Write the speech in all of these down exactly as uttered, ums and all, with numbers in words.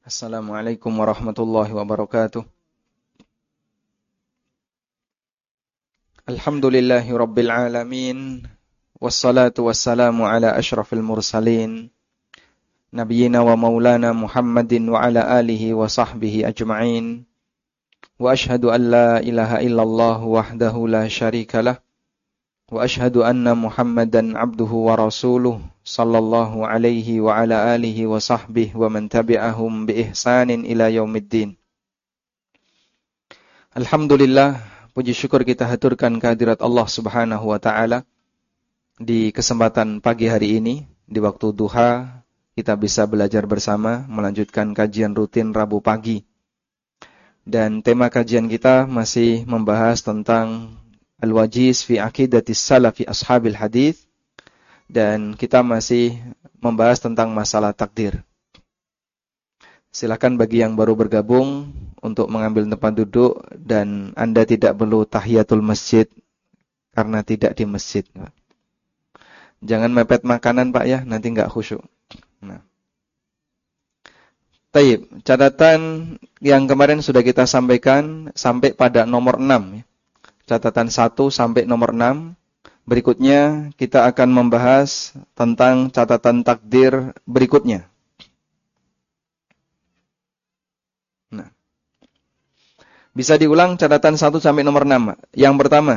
Assalamualaikum warahmatullahi wabarakatuh. Alhamdulillahi rabbil alamin. Wassalatu wassalamu ala ashrafil mursalin. Nabiyyina wa maulana Muhammadin wa ala alihi wa sahbihi ajma'in. Wa ashhadu an la ilaha illallah wahdahu la syarikalah. Wa ashhadu anna Muhammadan abduhu wa rasuluh sallallahu alaihi wa ala alihi wa sahbihi wa man tabi'ahum bi ihsanin ila yaumiddin. Alhamdulillah, puji syukur kita haturkan kehadirat Allah Subhanahu wa taala di kesempatan pagi hari ini di waktu duha kita bisa belajar bersama melanjutkan kajian rutin Rabu pagi. Dan tema kajian kita masih membahas tentang Al-Wajiz fi Aqidatis Salafi Ashabil Hadith, dan kita masih membahas tentang masalah takdir. Silakan bagi yang baru bergabung untuk mengambil tempat duduk, dan Anda tidak perlu tahiyatul masjid karena tidak di masjid. Jangan mepet makanan Pak ya, nanti enggak khusyuk. Nah. Taib, catatan yang kemarin sudah kita sampaikan sampai pada nomor enam ya. Catatan satu sampai nomor enam. Berikutnya kita akan membahas tentang catatan takdir berikutnya. Nah. Bisa diulang catatan satu sampai nomor enam. Yang pertama,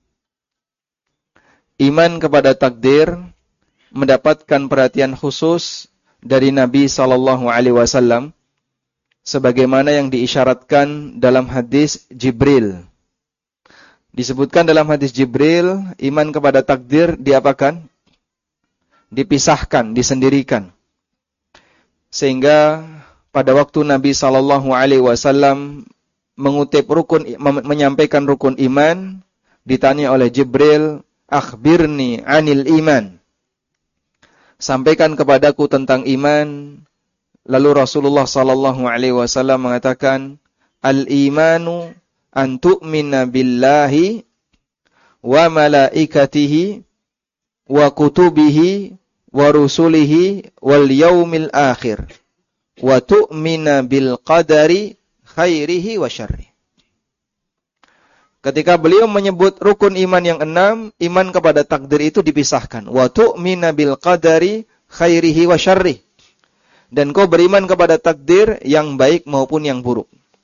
iman kepada takdir mendapatkan perhatian khusus dari Nabi sallallahu alaihi wasallam sebagaimana yang diisyaratkan dalam hadis Jibril. Disebutkan dalam hadis Jibril, iman kepada takdir diapakan? Dipisahkan, disendirikan. Sehingga pada waktu Nabi sallallahu alaihi wasallam mengutip rukun, menyampaikan rukun iman, ditanya oleh Jibril, "Akhbirni 'anil iman." Sampaikan kepadaku tentang iman. Lalu Rasulullah sallallahu alaihi wasallam mengatakan, "Al-imanu an tu'mina billahi wa malaikatihi wa kutubihi wa rusulihi wal yaumil akhir wa tu'mina bil qadari khairihi wa syarrihi." Ketika beliau menyebut rukun iman yang enam, iman kepada takdir itu dipisahkan. Wa tu'mina bil qadari khairihi wa syarrihi. Dan kau beriman kepada takdir yang baik maupun yang buruk.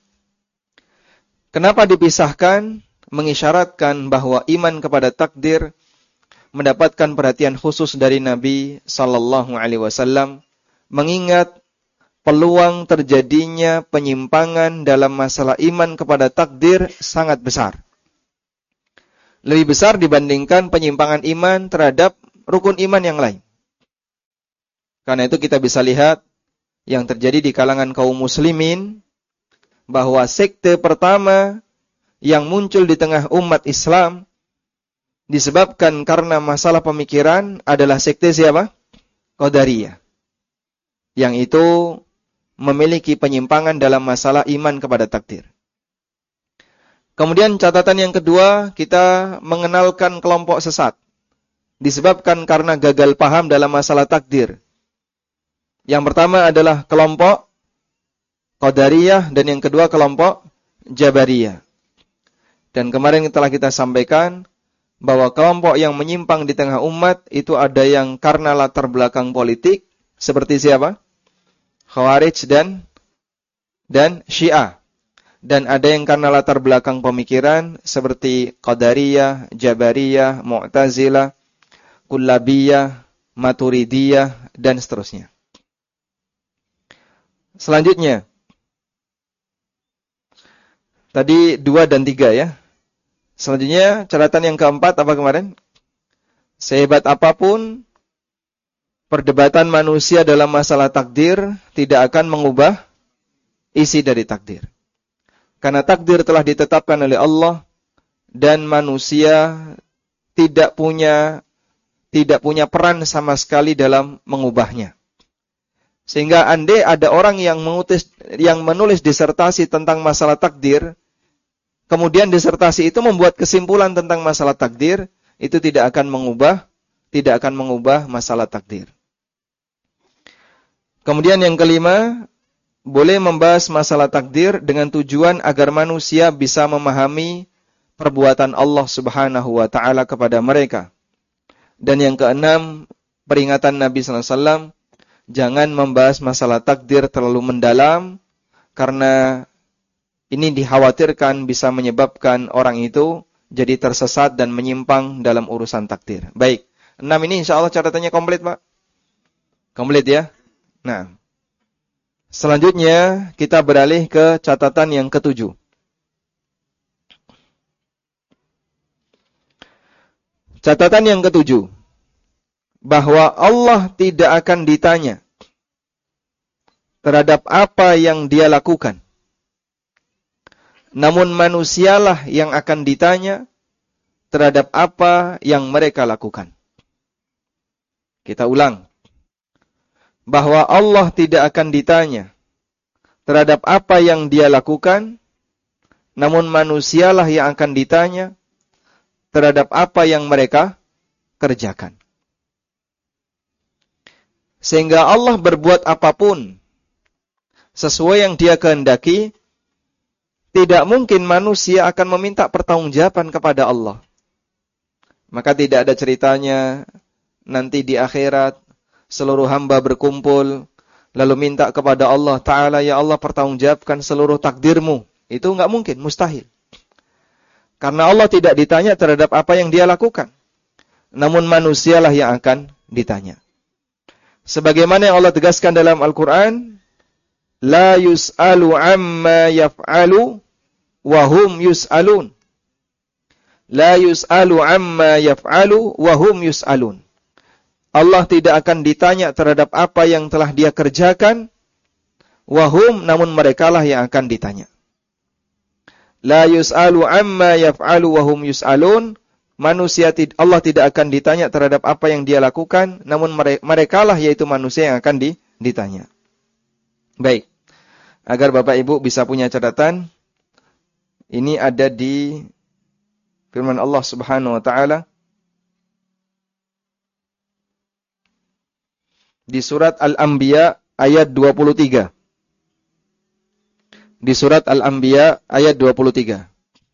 Kenapa dipisahkan? Mengisyaratkan bahwa iman kepada takdir mendapatkan perhatian khusus dari Nabi sallallahu alaihi wasallam, mengingat peluang terjadinya penyimpangan dalam masalah iman kepada takdir sangat besar. Lebih besar dibandingkan penyimpangan iman terhadap rukun iman yang lain. Karena itu kita bisa lihat yang terjadi di kalangan kaum muslimin, bahwa sekte pertama yang muncul di tengah umat Islam disebabkan karena masalah pemikiran adalah sekte siapa? Qadariyah. Yang itu memiliki penyimpangan dalam masalah iman kepada takdir. Kemudian catatan yang kedua, kita mengenalkan kelompok sesat. Disebabkan karena gagal paham dalam masalah takdir. Yang pertama adalah kelompok Qadariyah, dan yang kedua kelompok Jabariyah. Dan kemarin telah kita sampaikan bahwa kelompok yang menyimpang di tengah umat itu ada yang karena latar belakang politik seperti siapa? Khawarij dan dan Syiah. Dan ada yang karena latar belakang pemikiran seperti Qadariyah, Jabariyah, Mu'tazilah, Kullabiyah, Maturidiyah dan seterusnya. Selanjutnya, tadi dua dan tiga ya. Selanjutnya, catatan yang keempat apa kemarin? Sehebat apapun perdebatan manusia dalam masalah takdir tidak akan mengubah isi dari takdir. Karena takdir telah ditetapkan oleh Allah dan manusia tidak punya tidak punya peran sama sekali dalam mengubahnya. Sehingga andai ada orang yang mengutus, yang menulis disertasi tentang masalah takdir, kemudian disertasi itu membuat kesimpulan tentang masalah takdir, itu tidak akan mengubah, tidak akan mengubah masalah takdir. Kemudian yang kelima, boleh membahas masalah takdir dengan tujuan agar manusia bisa memahami perbuatan Allah Subhanahu wa taala kepada mereka. Dan yang keenam, peringatan Nabi sallallahu alaihi wasallam, jangan membahas masalah takdir terlalu mendalam karena ini dikhawatirkan bisa menyebabkan orang itu jadi tersesat dan menyimpang dalam urusan takdir. Baik, enam ini insya Allah catatannya komplit, Pak. Komplit ya. Nah, selanjutnya kita beralih ke catatan yang ketujuh. Catatan yang ketujuh, bahwa Allah tidak akan ditanya terhadap apa yang dia lakukan. Namun manusialah yang akan ditanya terhadap apa yang mereka lakukan. Kita ulang. Bahwa Allah tidak akan ditanya terhadap apa yang dia lakukan, namun manusialah yang akan ditanya terhadap apa yang mereka kerjakan. Sehingga Allah berbuat apapun sesuai yang dia kehendaki, tidak mungkin manusia akan meminta pertanggungjawaban kepada Allah. Maka tidak ada ceritanya nanti di akhirat seluruh hamba berkumpul lalu minta kepada Allah Ta'ala, ya Allah pertanggungjawabkan seluruh takdirmu. Itu enggak mungkin, mustahil. Karena Allah tidak ditanya terhadap apa yang dia lakukan. Namun manusialah yang akan ditanya. Sebagaimana yang Allah tegaskan dalam Al-Quran, La yus'alu amma yaf'alu wahum yus'alun. La yus'alu amma yaf'alu wahum yus'alun. Allah tidak akan ditanya terhadap apa yang telah dia kerjakan, wahum, namun merekalah yang akan ditanya. La yus'alu amma yaf'alu wahum yus'alun. Manusia, Allah tidak akan ditanya terhadap apa yang dia lakukan, namun merekalah yaitu manusia yang akan ditanya. Baik. Agar Bapak Ibu bisa punya catatan, ini ada di firman Allah Subhanahu wa taala di surat Al-Anbiya ayat dua puluh tiga. Di surat Al-Anbiya ayat dua puluh tiga.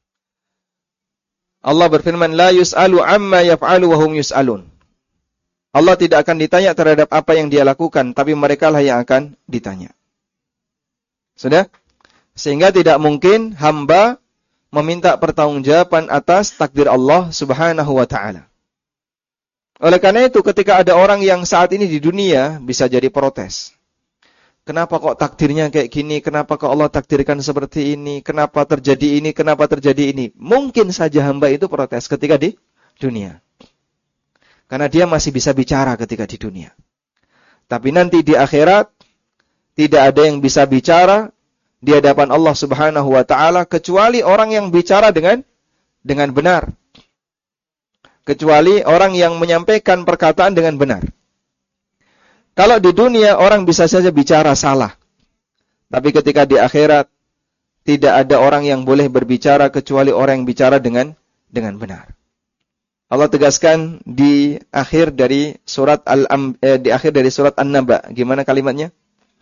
Allah berfirman, La yus'alu amma yaf'alu wa hum yus'alun. Allah tidak akan ditanya terhadap apa yang dia lakukan, tapi merekalah yang akan ditanya. Sudah? Sehingga tidak mungkin hamba meminta pertanggungjawaban atas takdir Allah Subhanahu wa taala. Oleh karena itu, ketika ada orang yang saat ini di dunia bisa jadi protes. Kenapa kok takdirnya kayak gini? Kenapa kok Allah takdirkan seperti ini? Kenapa terjadi ini? Kenapa terjadi ini? Mungkin saja hamba itu protes ketika di dunia. Karena dia masih bisa bicara ketika di dunia. Tapi nanti di akhirat, tidak ada yang bisa bicara di hadapan Allah Subhanahu wa taala kecuali orang yang bicara dengan dengan benar. Kecuali orang yang menyampaikan perkataan dengan benar. Kalau di dunia orang bisa saja bicara salah. Tapi ketika di akhirat tidak ada orang yang boleh berbicara kecuali orang yang bicara dengan dengan benar. Allah tegaskan di akhir dari surat al eh, di akhir dari surat An-Naba. Gimana kalimatnya?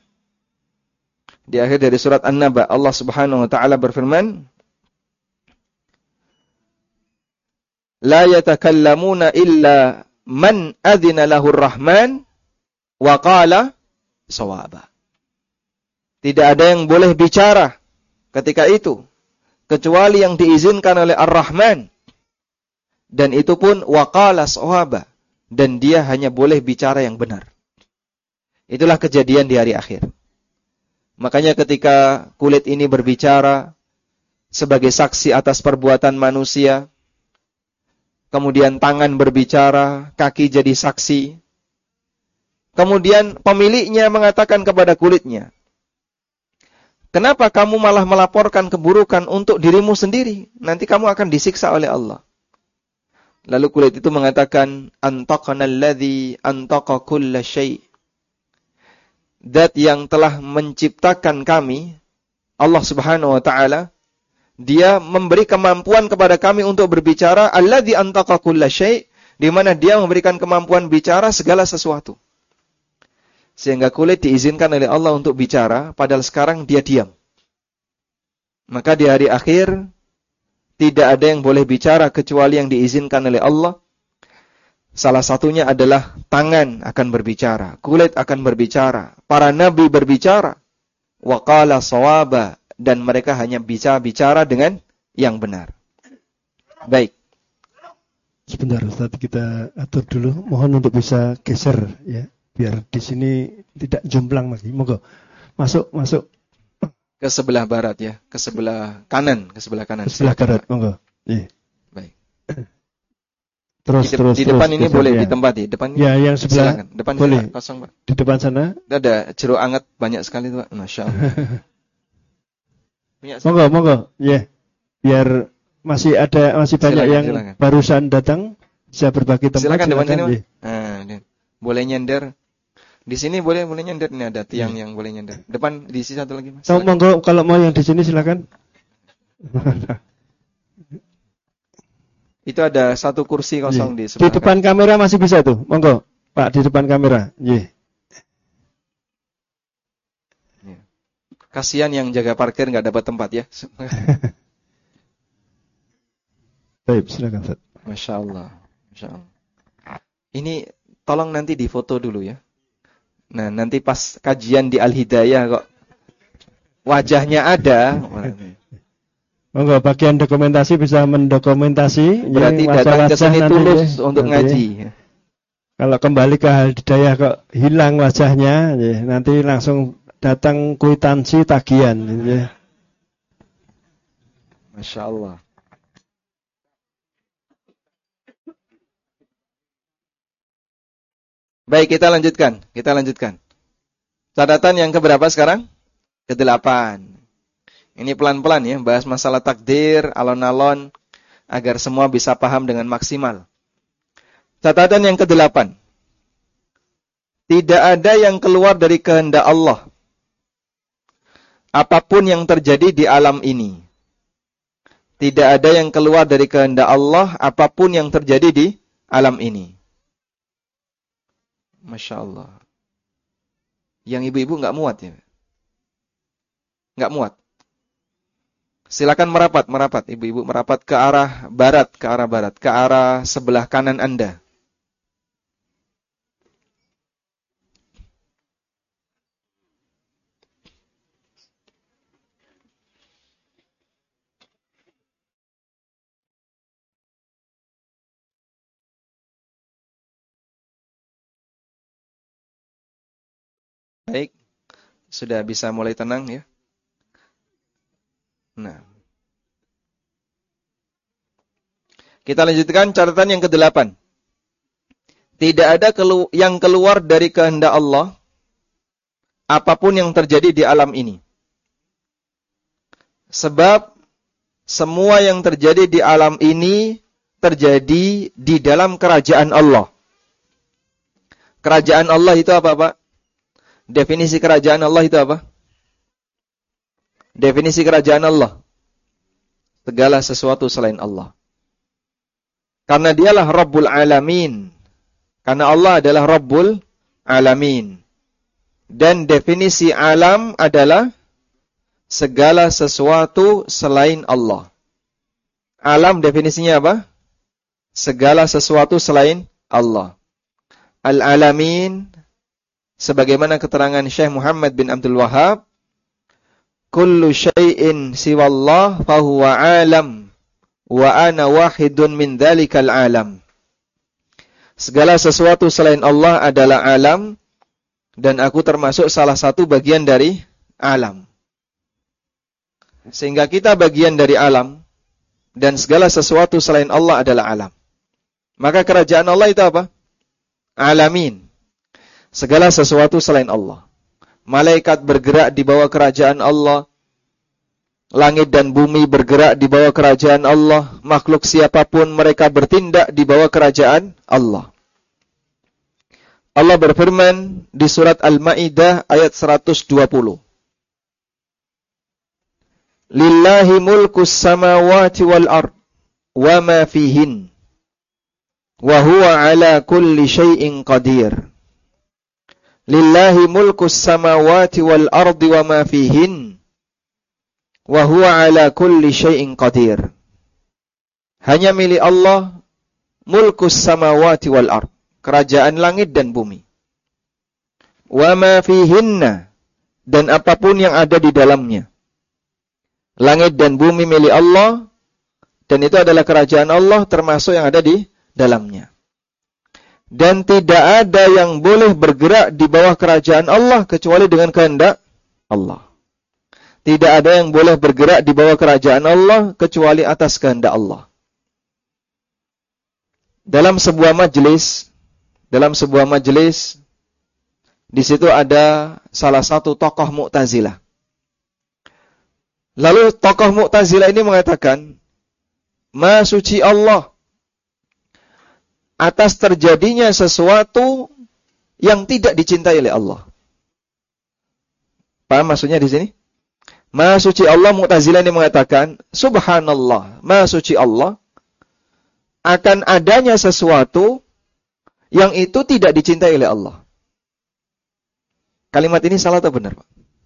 Di akhir dari surat An-Naba, Allah Subhanahu wa taala berfirman, La yatakallamuna illa man adzina lahur rahman wa qala shawaba. Tidak ada yang boleh bicara ketika itu kecuali yang diizinkan oleh Ar-Rahman, dan itu pun wa qala shawaba, dan dia hanya boleh bicara yang benar. Itulah kejadian di hari akhir. Makanya ketika kulit ini berbicara sebagai saksi atas perbuatan manusia, kemudian tangan berbicara, kaki jadi saksi, kemudian pemiliknya mengatakan kepada kulitnya, kenapa kamu malah melaporkan keburukan untuk dirimu sendiri? Nanti kamu akan disiksa oleh Allah. Lalu kulit itu mengatakan, Antaqana alladhi antaqa kulla syai'. Zat yang telah menciptakan kami, Allah Subhanahu wa taala, dia memberi kemampuan kepada kami untuk berbicara, alladzi antaqa kulla syai', di mana dia memberikan kemampuan bicara segala sesuatu. Sehingga kulit diizinkan oleh Allah untuk bicara, padahal sekarang dia diam. Maka di hari akhir, tidak ada yang boleh bicara kecuali yang diizinkan oleh Allah. Salah satunya adalah tangan akan berbicara, kulit akan berbicara, para nabi berbicara. Wa qala shawaba, dan mereka hanya bisa bicara dengan yang benar. Baik. Sebentar Ustaz, kita atur dulu. Mohon untuk bisa geser ya, biar di sini tidak jomplang lagi. Monggo. Masuk, masuk Ke sebelah barat ya, ke sebelah kanan, ke sebelah kanan. ke sebelah barat, monggo. Iya. Baik. Terus, di, de- terus, di depan terus, ini geser, boleh ya. ditempati, depan ini. Ya, yang sebelah Silakan. Depan boleh. sana, kosong, Pak. Di depan sana. Ada jeruk anget banyak sekali tuh, Pak. Masya Allah. Monggo, monggo. Ya. Biar masih ada masih banyak Silakan, yang silakan. barusan datang, bisa berbagi tempat. Silakan depan sini, Pak. Ya. Nah, ini. Boleh nyender. Di sini boleh boleh nyender, ini ada tiang yang boleh nyender. Depan diisi satu lagi, Mas. So, monggo kalau mau yang di sini silakan. Itu ada satu kursi kosong Ye. di sebelah Di depan kanan. kamera masih bisa tuh. Monggo, Pak, di depan kamera. Nggih. Ya. Kasihan yang jaga parkir nggak dapat tempat ya. Baik, silakan, Ustaz. Masya Allah. Masya Allah. Ini tolong nanti difoto dulu ya. Nah, nanti pas kajian di Al-Hidayah kok wajahnya ada. Monggo, bagian dokumentasi bisa mendokumentasi. Berarti ya, datang ke sini nanti, tulus ya, untuk nanti. ngaji. Kalau kembali ke Al-Hidayah kok hilang wajahnya, ya, nanti langsung datang kwitansi tagihan. Ya. Masya Allah. Baik, kita lanjutkan. Kita lanjutkan. Catatan yang keberapa sekarang? Kedelapan. Ini pelan-pelan ya, bahas masalah takdir, alon-alon, agar semua bisa paham dengan maksimal. Catatan yang kedelapan. Tidak ada yang keluar dari kehendak Allah. Apapun yang terjadi di alam ini. Tidak ada yang keluar dari kehendak Allah, apapun yang terjadi di alam ini. Masya Allah. Yang ibu-ibu nggak muat ya? Nggak muat. Silakan merapat, merapat. Ibu-ibu merapat ke arah barat, ke arah barat, ke arah sebelah kanan Anda. Baik, sudah bisa mulai tenang ya. Nah, kita lanjutkan catatan yang kedelapan. Tidak ada kelu- yang keluar dari kehendak Allah, apapun yang terjadi di alam ini. Sebab semua yang terjadi di alam ini terjadi di dalam kerajaan Allah. Kerajaan Allah itu apa, Pak? Definisi kerajaan Allah itu apa? Definisi kerajaan Allah. Segala sesuatu selain Allah. Karena dialah Rabbul Alamin. Karena Allah adalah Rabbul Alamin. Dan definisi alam adalah segala sesuatu selain Allah. Alam definisinya apa? Segala sesuatu selain Allah. Al-Alamin, sebagaimana keterangan Syekh Muhammad bin Abdul Wahhab, kullu syai'in siwallah fahuwa alam wa ana wahidun min dhalikal alam. Segala sesuatu selain Allah adalah alam dan aku termasuk salah satu bagian dari alam. Sehingga kita bagian dari alam dan segala sesuatu selain Allah adalah alam. Maka kerajaan Allah itu apa? Alamin. Segala sesuatu selain Allah. Malaikat bergerak di bawah kerajaan Allah. Langit dan bumi bergerak di bawah kerajaan Allah. Makhluk siapapun mereka bertindak di bawah kerajaan Allah. Allah berfirman di surat Al-Maidah ayat seratus dua puluh. Lillahi mulkus samawati wal ard wa ma fihin. Wa huwa ala kulli syai'in qadir. Lillahi mulkus samawati wal ardi wa ma fihin. Wa huwa ala kulli syai'in qadir. Hanya milik Allah mulkus samawati wal ard, kerajaan langit dan bumi. Wa ma fihinna, dan apapun yang ada di dalamnya. Langit dan bumi milik Allah, dan itu adalah kerajaan Allah termasuk yang ada di dalamnya. Dan tidak ada yang boleh bergerak di bawah kerajaan Allah kecuali dengan kehendak Allah. Tidak ada yang boleh bergerak di bawah kerajaan Allah kecuali atas kehendak Allah. Dalam sebuah majelis, dalam sebuah majelis, di situ ada salah satu tokoh Mu'tazilah. Lalu tokoh Mu'tazilah ini mengatakan, Maha suci Allah atas terjadinya sesuatu yang tidak dicintai oleh Allah. Paham maksudnya di sini? Maha suci Allah, Mu'tazilah ini mengatakan, Subhanallah, Maha suci Allah akan adanya sesuatu yang itu tidak dicintai oleh Allah. Kalimat ini salah atau benar, Pak?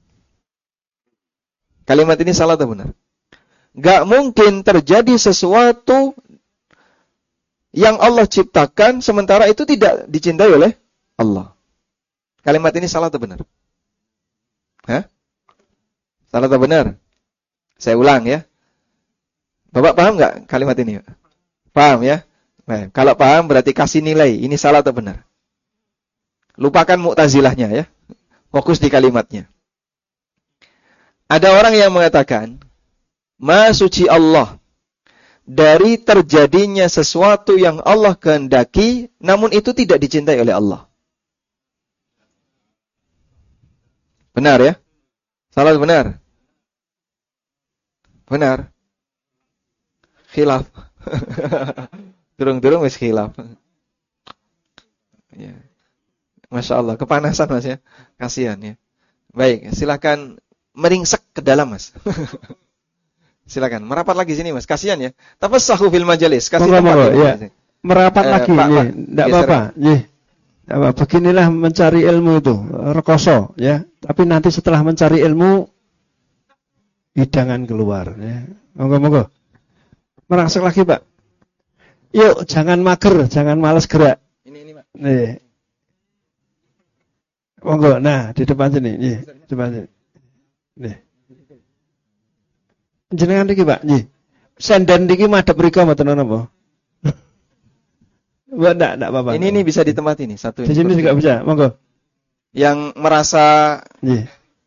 Kalimat ini salah atau benar? Gak mungkin terjadi sesuatu yang Allah ciptakan sementara itu tidak dicintai oleh Allah. Kalimat ini salah atau benar? Hah? Salah atau benar? Saya ulang ya. Bapak paham gak kalimat ini? Paham ya? Nah, kalau paham berarti kasih nilai. Ini salah atau benar? Lupakan Mu'tazilahnya ya. Fokus di kalimatnya. Ada orang yang mengatakan, Maha suci Allah dari terjadinya sesuatu yang Allah kehendaki, namun itu tidak dicintai oleh Allah. Benar ya? Salah benar? Benar. Khilaf. Durung-durung wis khilaf. Ya. Masya Allah, kepanasan Mas ya. Kasihan ya. Baik, silakan meringsek ke dalam Mas. Silakan, merapat lagi sini Mas. Kasihan ya. Tafassahu fil majalis. Kasih Moga, tempat. moga, Ya. ya. Merapat Eh, lagi, Pak, ya. Pak. Enggak Geser. apa-apa. Ya. Apa, beginilah mencari ilmu itu, rekoso ya. Tapi nanti setelah mencari ilmu hidangan keluar ya. Moga-moga. Merangsek lagi, Pak. Yuk, jangan mager, jangan malas gerak. Ini ini, Pak. Nih. Monggo, nah di depan sini, nih, di depan sini. Nih. Jenengan iki, Pak, nggih. Senden iki madhep mriku mboten napa? Mbak, enggak, enggak apa-apa. Ini ini bisa di tempat ini, satu Di ini. sini juga bisa, monggo. Yang merasa Nggih.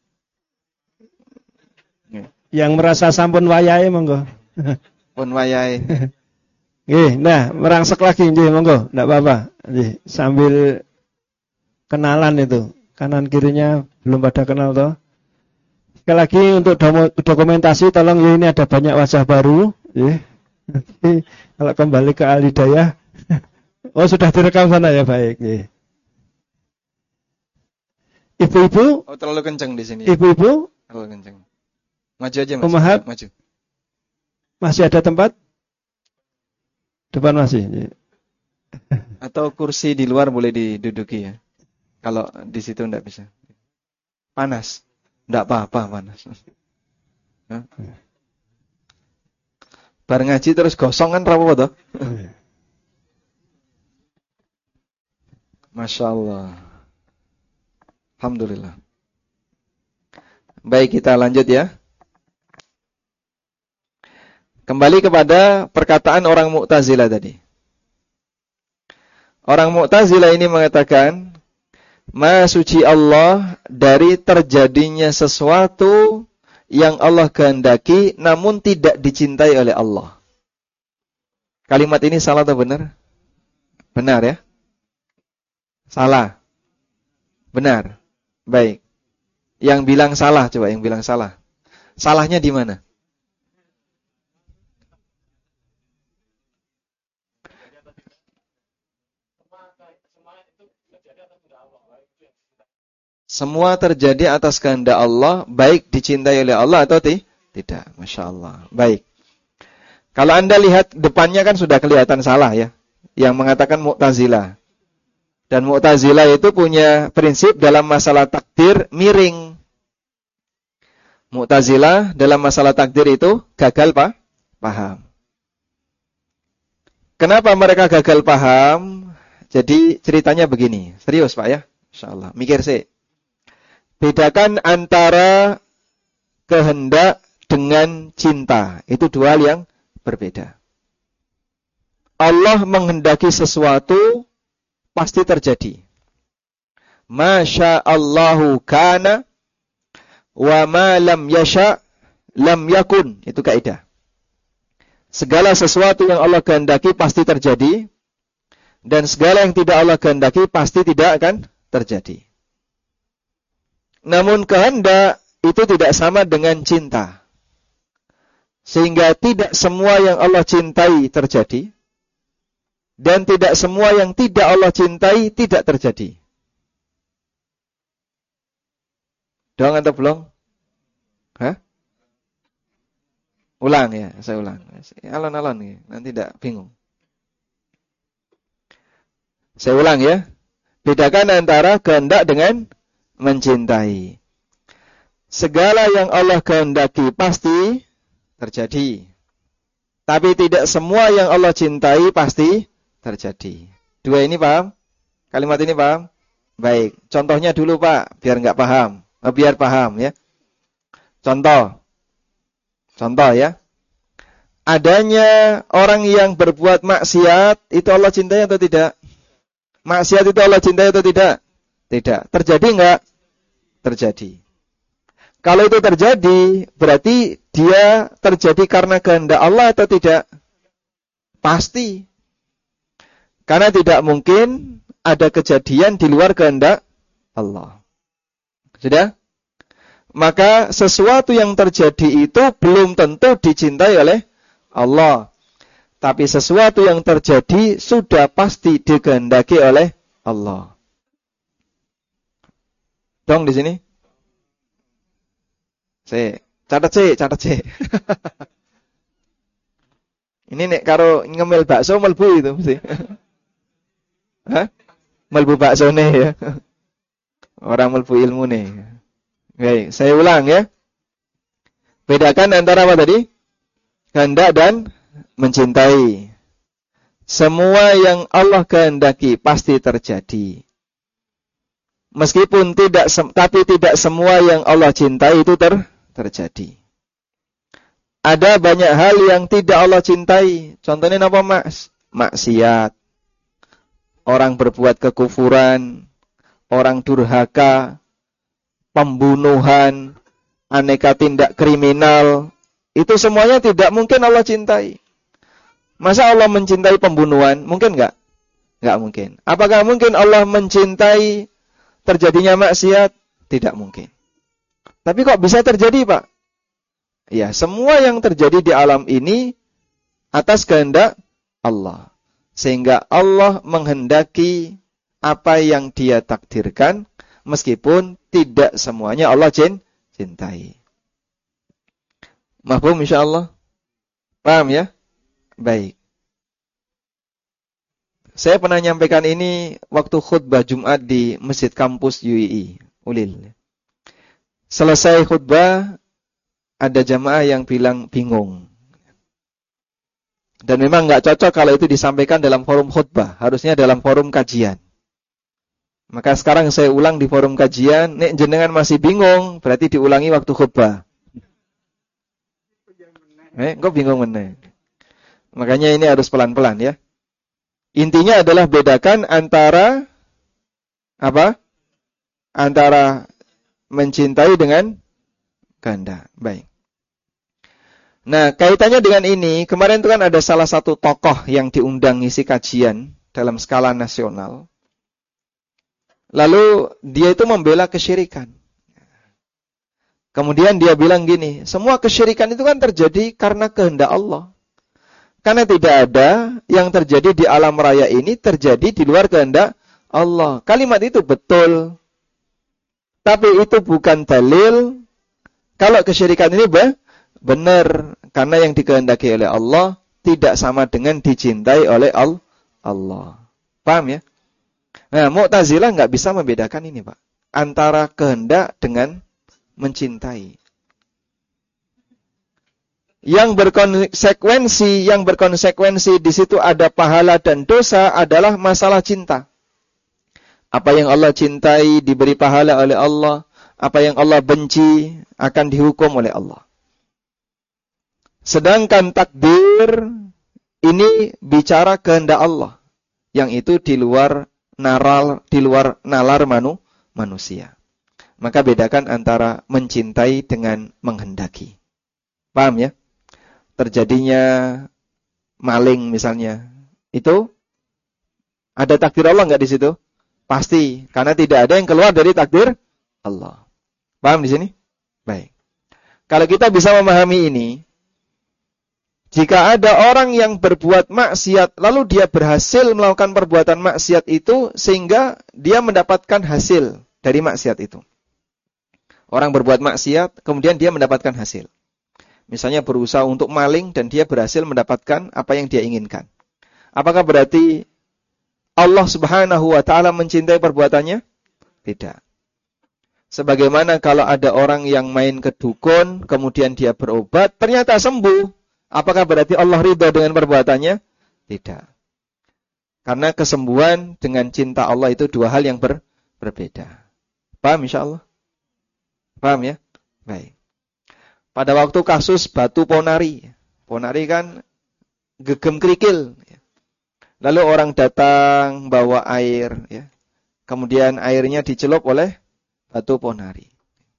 Yang merasa sampun wayahe monggo. pun wayahe. Nggih, nah, merangsek lagi nggih, monggo, enggak apa-apa. Nggih, sambil kenalan itu. Kanan kirinya belum pada kenal toh. Sekali lagi untuk dokumentasi tolong ya, ini ada banyak wajah baru, ya. Nanti kalau kembali ke Al-Hidayah, oh sudah direkam sana ya, baik. Ya. Ibu-ibu, Oh, terlalu kencang di sini. ibu-ibu, Terlalu kencang. Maju aja Mas. Ummahat. Maju. masih ada tempat? Depan masih. Ya. Atau kursi di luar boleh diduduki ya. Kalau di situ enggak bisa. Panas. Enggak apa-apa panas. Hah? Bar ngaji terus gosong kan rapopo toh? Masya Allah. Alhamdulillah. Baik, kita lanjut ya. Kembali kepada perkataan orang Mu'tazilah tadi. Orang Mu'tazilah ini mengatakan, Maha suci Allah dari terjadinya sesuatu yang Allah kehendaki namun tidak dicintai oleh Allah. Kalimat ini salah atau benar? Benar ya? Salah. Benar. Baik. Yang bilang salah, coba yang bilang salah. Salahnya di mana? Semua terjadi atas kehendak Allah, baik dicintai oleh Allah atau ti? tidak. Masya Allah. Baik. Kalau Anda lihat depannya kan sudah kelihatan salah ya. Yang mengatakan Mu'tazilah. Dan Mu'tazilah itu punya prinsip dalam masalah takdir miring. Mu'tazilah dalam masalah takdir itu gagal pak, paham. Kenapa mereka gagal paham? Jadi ceritanya begini, serius pak ya, insyaallah. Mikir sih. Bedakan antara kehendak dengan cinta, itu dua hal yang berbeda. Allah menghendaki sesuatu pasti terjadi. Masya Allahu kana wa ma lam yasha lam yakun. Itu kaidah. Segala sesuatu yang Allah kehendaki pasti terjadi. Dan segala yang tidak Allah kehendaki pasti tidak akan terjadi. Namun kehendak itu tidak sama dengan cinta. Sehingga tidak semua yang Allah cintai terjadi. Dan tidak semua yang tidak Allah cintai tidak terjadi. Dong atau belum? Hah? Ulang ya, saya ulang. Alon-alon ya, nanti tidak bingung. Saya ulang ya. Bedakan antara kehendak dengan mencintai. Segala yang Allah kehendaki pasti terjadi. Tapi tidak semua yang Allah cintai pasti terjadi. Dua ini paham? Kalimat ini paham? Baik. Contohnya dulu Pak, biar enggak paham. Oh, biar paham ya. Contoh. Contoh ya. Adanya orang yang berbuat maksiat, itu Allah cintai atau tidak? Maksiat itu Allah cintai atau tidak? Tidak. Terjadi enggak? Terjadi. Kalau itu terjadi, berarti dia terjadi karena kehendak Allah atau tidak? Pasti. Karena tidak mungkin ada kejadian di luar kehendak Allah. Sudah? Maka sesuatu yang terjadi itu belum tentu dicintai oleh Allah. Tapi sesuatu yang terjadi sudah pasti dikehendaki oleh Allah. Dong di sini? C. Catat C, catat C. Ini nek karo ngemil bakso melbu itu mesti. Hah? Melbu bakso nih ya. Orang melbu ilmu nih. Baik, saya ulang ya. Bedakan antara apa tadi? Kehendak dan mencintai. Semua yang Allah kehendaki pasti terjadi. Meskipun tidak, tapi tidak semua yang Allah cintai itu ter, terjadi. Ada banyak hal yang tidak Allah cintai. Contohnya apa mas? Maksiat. Orang berbuat kekufuran, orang durhaka, pembunuhan, aneka tindak kriminal, itu semuanya tidak mungkin Allah cintai. Masa Allah mencintai pembunuhan? Mungkin enggak? Enggak mungkin. Apakah mungkin Allah mencintai terjadinya maksiat? Tidak mungkin. Tapi kok bisa terjadi, Pak? Ya, semua yang terjadi di alam ini atas kehendak Allah. Sehingga Allah menghendaki apa yang Dia takdirkan, meskipun tidak semuanya Allah cintai. Mahfum insyaallah? Paham ya? Baik. Saya pernah nyampaikan ini waktu khutbah Jumat di Masjid Kampus U I I, Ulil. Selesai khutbah, ada jamaah yang bilang bingung. Dan memang nggak cocok kalau itu disampaikan dalam forum khutbah, harusnya dalam forum kajian. Maka sekarang saya ulang di forum kajian, nek jenengan masih bingung, berarti diulangi waktu khutbah. Eh, kok bingung meneh? Makanya ini harus pelan-pelan ya. Intinya adalah bedakan antara apa? Antara mencintai dengan kehendak. Baik. Nah, kaitannya dengan ini, kemarin itu kan ada salah satu tokoh yang diundang ngisi kajian dalam skala nasional. Lalu dia itu membela kesyirikan. Kemudian dia bilang gini, semua kesyirikan itu kan terjadi karena kehendak Allah. Karena tidak ada yang terjadi di alam raya ini terjadi di luar kehendak Allah. Kalimat itu betul. Tapi itu bukan dalil kalau kesyirikan ini benar. Karena yang dikehendaki oleh Allah tidak sama dengan dicintai oleh Allah. Paham ya? Nah, Mu'tazilah nggak bisa membedakan ini, Pak. Antara kehendak dengan mencintai. Yang berkonsekuensi, yang berkonsekuensi di situ ada pahala dan dosa adalah masalah cinta. Apa yang Allah cintai diberi pahala oleh Allah, apa yang Allah benci akan dihukum oleh Allah. Sedangkan takdir ini bicara kehendak Allah, yang itu di luar nalar, di luar nalar manu, manusia. Maka bedakan antara mencintai dengan menghendaki. Paham ya? Terjadinya maling misalnya, itu ada takdir Allah nggak di situ? Pasti, karena tidak ada yang keluar dari takdir Allah. Paham di sini? Baik. Kalau kita bisa memahami ini, jika ada orang yang berbuat maksiat, lalu dia berhasil melakukan perbuatan maksiat itu, sehingga dia mendapatkan hasil dari maksiat itu. Orang berbuat maksiat, kemudian dia mendapatkan hasil. Misalnya berusaha untuk maling dan dia berhasil mendapatkan apa yang dia inginkan. Apakah berarti Allah Subhanahu wa taala mencintai perbuatannya? Tidak. Sebagaimana kalau ada orang yang main ke dukun, kemudian dia berobat, ternyata sembuh. Apakah berarti Allah ridha dengan perbuatannya? Tidak. Karena kesembuhan dengan cinta Allah itu dua hal yang ber, berbeda. Paham insyaallah? Paham ya? Baik. Pada waktu kasus Batu Ponari. Ponari kan gegem kerikil. Lalu orang datang bawa air. Ya. Kemudian airnya dicelup oleh Batu Ponari.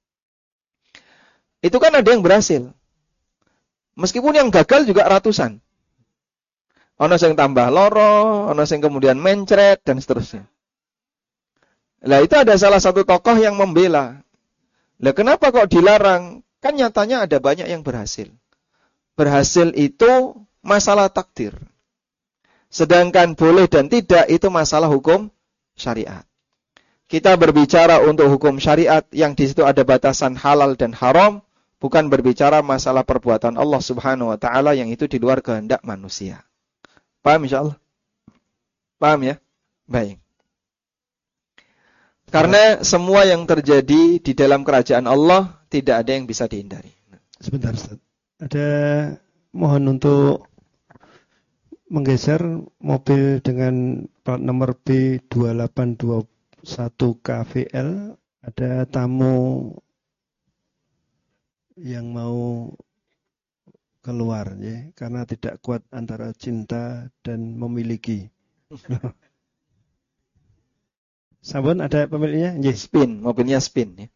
Itu kan ada yang berhasil. Meskipun yang gagal juga ratusan. Ono yang tambah loro, ono yang kemudian mencret, dan seterusnya. Lah itu ada salah satu tokoh yang membela. Lah kenapa kok dilarang? Kan nyatanya ada banyak yang berhasil. Berhasil itu masalah takdir. Sedangkan boleh dan tidak itu masalah hukum syariat. Kita berbicara untuk hukum syariat yang di situ ada batasan halal dan haram, bukan berbicara masalah perbuatan Allah Subhanahu wa taala yang itu di luar kehendak manusia. Paham insyaallah? Paham ya? Baik. Karena semua yang terjadi di dalam kerajaan Allah tidak ada yang bisa dihindari. Sebentar, Ustaz. Ada mohon untuk menggeser mobil dengan plat nomor B dua delapan dua satu K V L. Ada tamu yang mau keluar ya, karena tidak kuat antara cinta dan memiliki. Sampun ada pemiliknya? Nggih, spin, mobilnya spin ya.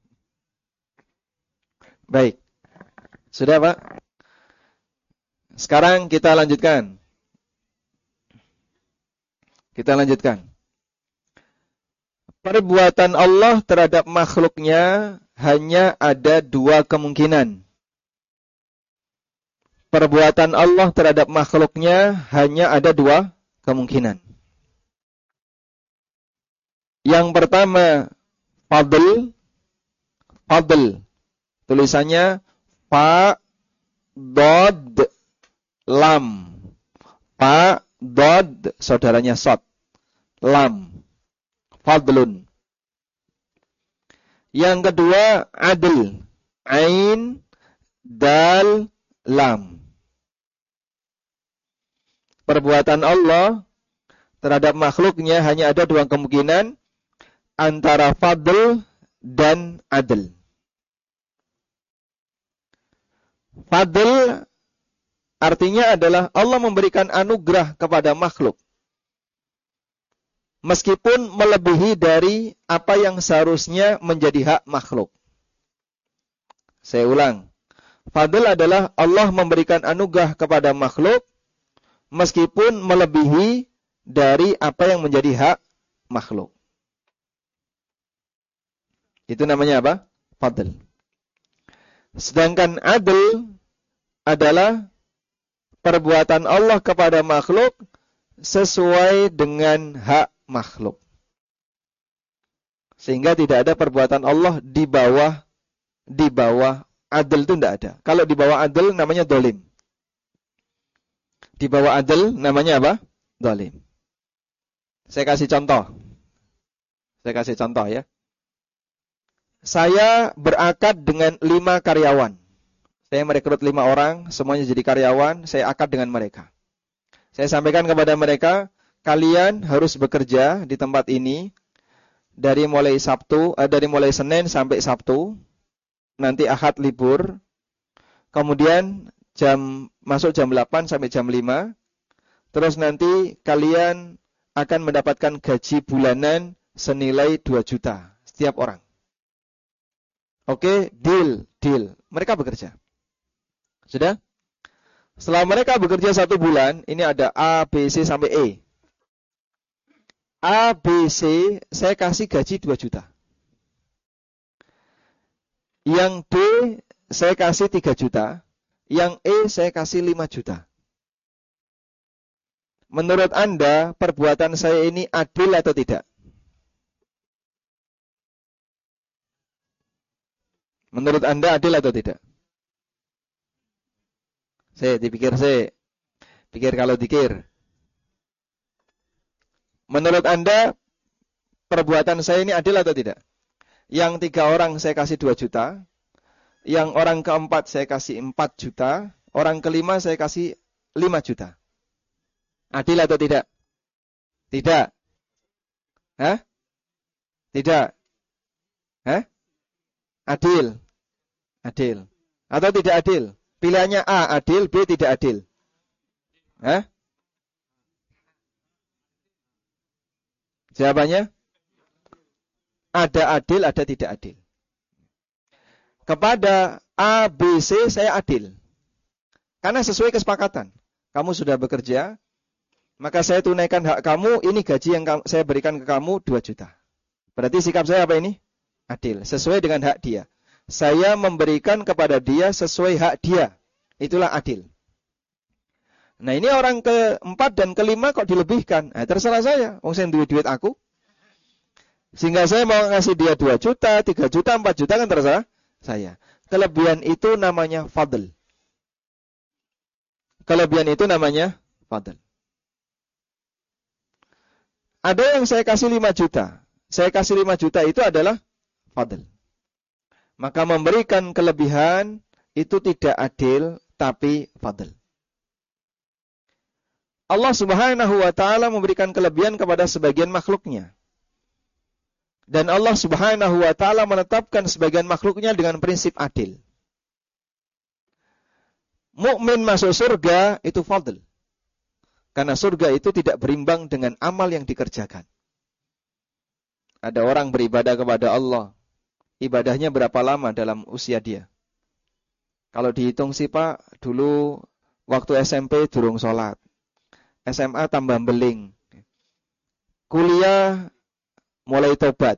Baik. Sudah, Pak? Sekarang kita lanjutkan. Kita lanjutkan. Perbuatan Allah terhadap makhluknya hanya ada dua kemungkinan. Perbuatan Allah terhadap makhluknya hanya ada dua kemungkinan. Yang pertama, fadl, fadl. Tulisannya fa, dod, lam. Fa, dod, saudaranya sod. Lam. Fadlun. Yang kedua, adl. Ain, dal, lam. Perbuatan Allah terhadap makhluknya hanya ada dua kemungkinan, antara fadl dan adl. Fadl artinya adalah Allah memberikan anugerah kepada makhluk, meskipun melebihi dari apa yang seharusnya menjadi hak makhluk. Saya ulang. Fadl adalah Allah memberikan anugerah kepada makhluk, meskipun melebihi dari apa yang menjadi hak makhluk. Itu namanya apa? Fadl. Sedangkan adl adalah perbuatan Allah kepada makhluk sesuai dengan hak makhluk. Sehingga tidak ada perbuatan Allah di bawah di bawah adl, itu tidak ada. Kalau di bawah adl namanya dolim. Di bawah adl namanya apa? Dolim. Saya kasih contoh. Saya kasih contoh ya. Saya berakad dengan lima karyawan. Saya merekrut lima orang, semuanya jadi karyawan, saya akad dengan mereka. Saya sampaikan kepada mereka, kalian harus bekerja di tempat ini dari mulai Sabtu, eh, dari mulai Senin sampai Sabtu, nanti Ahad libur, kemudian jam masuk jam delapan sampai jam lima, terus nanti kalian akan mendapatkan gaji bulanan senilai dua juta setiap orang. Oke, deal, deal. Mereka bekerja. Sudah? Setelah mereka bekerja satu bulan, ini ada A, B, C sampai E. A, B, C, saya kasih gaji dua juta. Yang D, saya kasih tiga juta. Yang E, saya kasih lima juta. Menurut Anda, perbuatan saya ini adil atau tidak? Menurut Anda adil atau tidak? Saya dipikir saya. Pikir kalau dikir. Menurut Anda, perbuatan saya ini adil atau tidak? Yang tiga orang saya kasih dua juta. Yang orang keempat saya kasih empat juta. Orang kelima saya kasih lima juta. Adil atau tidak? Tidak. Hah? Tidak. Hah? Adil. Adil. Atau tidak adil? Pilihannya A, adil, B, tidak adil. Hah? Jawabannya? Ada adil, ada tidak adil. Kepada A, B, C saya adil. Karena sesuai kesepakatan. Kamu sudah bekerja, maka saya tunaikan hak kamu, ini gaji yang saya berikan ke kamu dua juta. Berarti sikap saya apa ini? Adil, sesuai dengan hak dia. Saya memberikan kepada dia sesuai hak dia. Itulah adil. Nah ini orang keempat dan kelima kok dilebihkan. Nah, terserah saya. Wong saya duit-duit aku. Sehingga saya mau ngasih dia dua juta, tiga juta, empat juta kan terserah saya. Kelebihan itu namanya fadl. Kelebihan itu namanya fadl. Ada yang saya kasih lima juta. Saya kasih lima juta itu adalah fadl. Maka memberikan kelebihan itu tidak adil, tapi fadl. Allah Subhanahu wa ta'ala memberikan kelebihan kepada sebagian makhluknya. Dan Allah Subhanahu wa ta'ala menetapkan sebagian makhluknya dengan prinsip adil. Mukmin masuk surga itu fadl. Karena surga itu tidak berimbang dengan amal yang dikerjakan. Ada orang beribadah kepada Allah. Ibadahnya berapa lama dalam usia dia? Kalau dihitung sih Pak, dulu waktu S M P durung sholat. S M A tambah beling. Kuliah mulai tobat.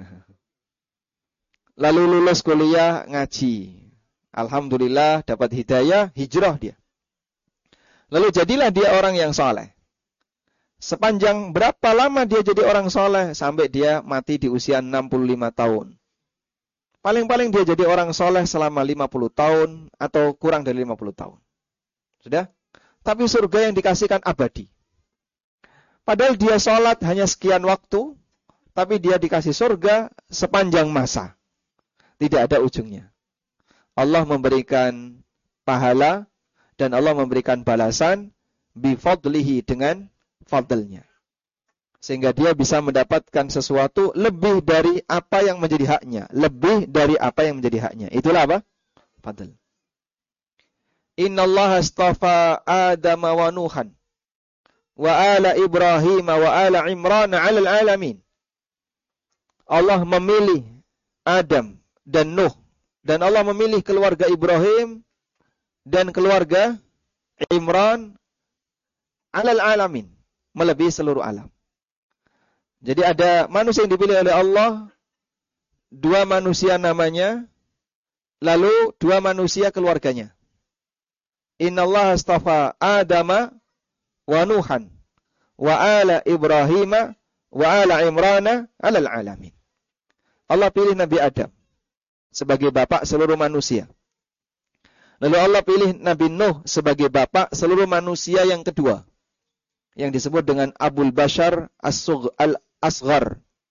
Lalu lulus kuliah ngaji. Alhamdulillah dapat hidayah, hijrah dia. Lalu jadilah dia orang yang soleh. Sepanjang berapa lama dia jadi orang soleh? Sampai dia mati di usia enam puluh lima tahun. Paling-paling dia jadi orang soleh selama lima puluh tahun atau kurang dari lima puluh tahun. Sudah? Tapi surga yang dikasihkan abadi. Padahal dia sholat hanya sekian waktu, tapi dia dikasih surga sepanjang masa. Tidak ada ujungnya. Allah memberikan pahala dan Allah memberikan balasan bifadlihi dengan fadlnya. Sehingga dia bisa mendapatkan sesuatu lebih dari apa yang menjadi haknya. Lebih dari apa yang menjadi haknya. Itulah apa? Fadl. Inna Allah astafa Adam wa Nuhan. Wa ala Ibrahim wa ala Imran ala alamin. Allah memilih Adam dan Nuh. Dan Allah memilih keluarga Ibrahim dan keluarga Imran ala alamin. Melebihi seluruh alam. Jadi ada manusia yang dipilih oleh Allah, dua manusia namanya, lalu dua manusia keluarganya. Innallaha astafa Adama wa Nuhan wa ala Ibrahim wa ala Imran alal alamin. Allah pilih Nabi Adam sebagai bapak seluruh manusia. Lalu Allah pilih Nabi Nuh sebagai bapak seluruh manusia yang kedua, yang disebut dengan Abul Bashar As-Asghar.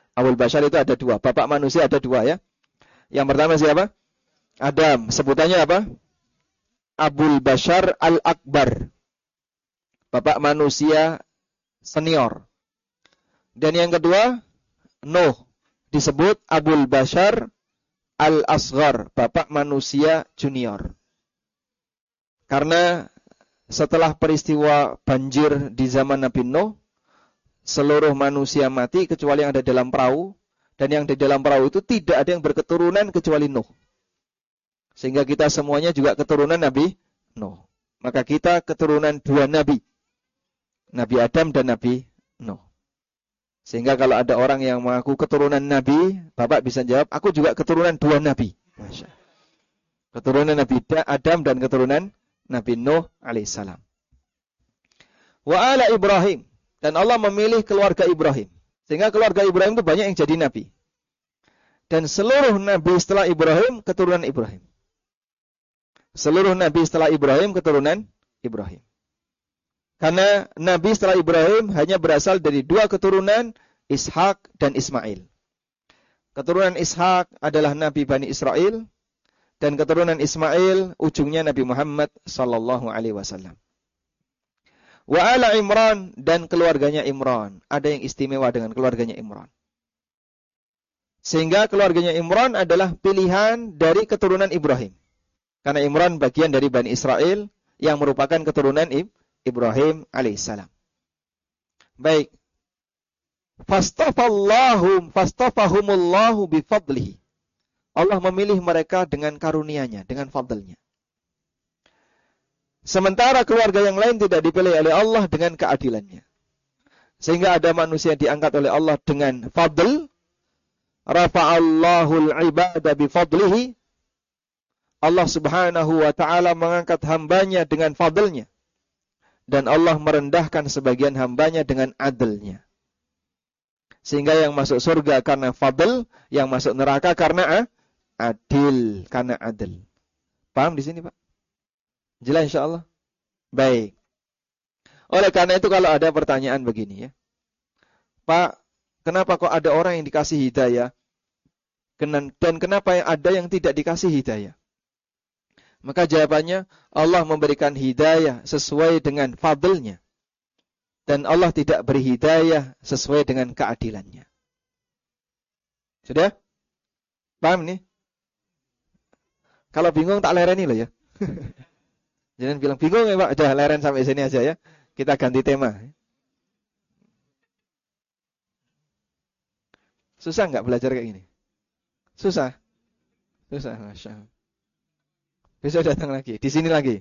Abul Bashar itu ada dua. Bapak manusia ada dua ya. Yang pertama siapa? Adam. Sebutannya apa? Abul Bashar Al-Akbar. Bapak manusia senior. Dan yang kedua, Nuh. Disebut Abul Bashar Al-Asghar. Bapak manusia junior. Karena setelah peristiwa banjir di zaman Nabi Nuh, seluruh manusia mati kecuali yang ada dalam perahu. Dan yang di dalam perahu itu tidak ada yang berketurunan kecuali Nuh. Sehingga kita semuanya juga keturunan Nabi Nuh. Maka kita keturunan dua Nabi. Nabi Adam dan Nabi Nuh. Sehingga kalau ada orang yang mengaku keturunan Nabi, Bapak bisa jawab, aku juga keturunan dua Nabi. Masya Allah. Keturunan Nabi Adam dan keturunan Nabi Nuh alaihissalam. Wa ala Ibrahim. Dan Allah memilih keluarga Ibrahim. Sehingga keluarga Ibrahim itu banyak yang jadi Nabi. Dan seluruh Nabi setelah Ibrahim, keturunan Ibrahim. Seluruh Nabi setelah Ibrahim, keturunan Ibrahim. Karena Nabi setelah Ibrahim hanya berasal dari dua keturunan, Ishak dan Ismail. Keturunan Ishak adalah Nabi Bani Israel. Dan keturunan Ismail, ujungnya Nabi Muhammad sallallahu alaihi wasallam. Wa ala Imran, dan keluarganya Imran. Ada yang istimewa dengan keluarganya Imran. Sehingga keluarganya Imran adalah pilihan dari keturunan Ibrahim. Karena Imran bagian dari Bani Israel yang merupakan keturunan Ibrahim alaihissalam. Baik. Fastafallahum, fastafahumullahu bifadlihi. Allah memilih mereka dengan karunia-Nya, dengan fadlnya. Sementara keluarga yang lain tidak dipilih oleh Allah dengan keadilannya. Sehingga ada manusia diangkat oleh Allah dengan fadl. Rafa'allahul ibada bifadlihi. Allah subhanahu wa ta'ala mengangkat hambanya dengan fadlnya. Dan Allah merendahkan sebagian hambanya dengan adilnya. Sehingga yang masuk surga karena fadl, yang masuk neraka karena adil, karena adil. Paham di sini, Pak? Jelas insyaallah? Baik. Oleh karena itu kalau ada pertanyaan begini ya. Pak, kenapa kok ada orang yang dikasih hidayah? Dan kenapa yang ada yang tidak dikasih hidayah? Maka jawabannya, Allah memberikan hidayah sesuai dengan fadlnya. Dan Allah tidak beri hidayah sesuai dengan keadilannya. Sudah? Paham nih? Kalau bingung tak lereni loh ya. Jangan bilang bingung ya Pak, udah leren sampai sini aja ya. Kita ganti tema. Susah nggak belajar kayak gini? Susah? Susah, Masya Allah. Besok datang lagi, di sini lagi.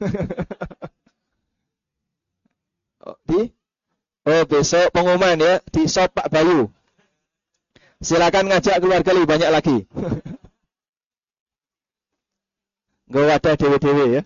oh, di? Oh, besok pengumuman ya, di shop Pak Bayu. Silakan ngajak keluarga lebih banyak lagi. Gak ada dewe-dewe ya.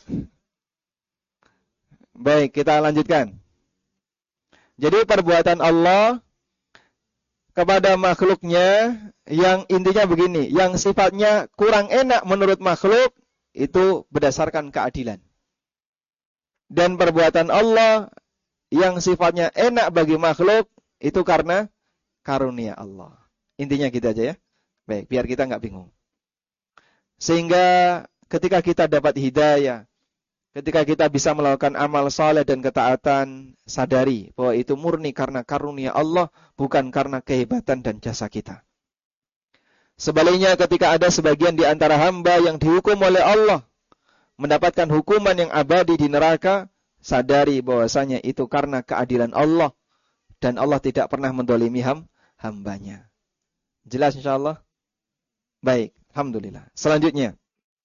Baik, kita lanjutkan. Jadi perbuatan Allah kepada makhluknya yang intinya begini, yang sifatnya kurang enak menurut makhluk, itu berdasarkan keadilan. Dan perbuatan Allah yang sifatnya enak bagi makhluk, itu karena karunia Allah. Intinya gitu aja ya. Baik, biar kita nggak bingung. Sehingga ketika kita dapat hidayah, ketika kita bisa melakukan amal saleh dan ketaatan, sadari bahwa itu murni karena karunia Allah, bukan karena kehebatan dan jasa kita. Sebaliknya ketika ada sebagian di antara hamba yang dihukum oleh Allah, mendapatkan hukuman yang abadi di neraka, sadari bahwasanya itu karena keadilan Allah, dan Allah tidak pernah mendolimi ham, hambanya. Jelas insyaallah? Baik, alhamdulillah. Selanjutnya,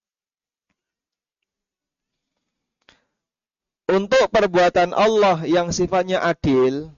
untuk perbuatan Allah yang sifatnya adil,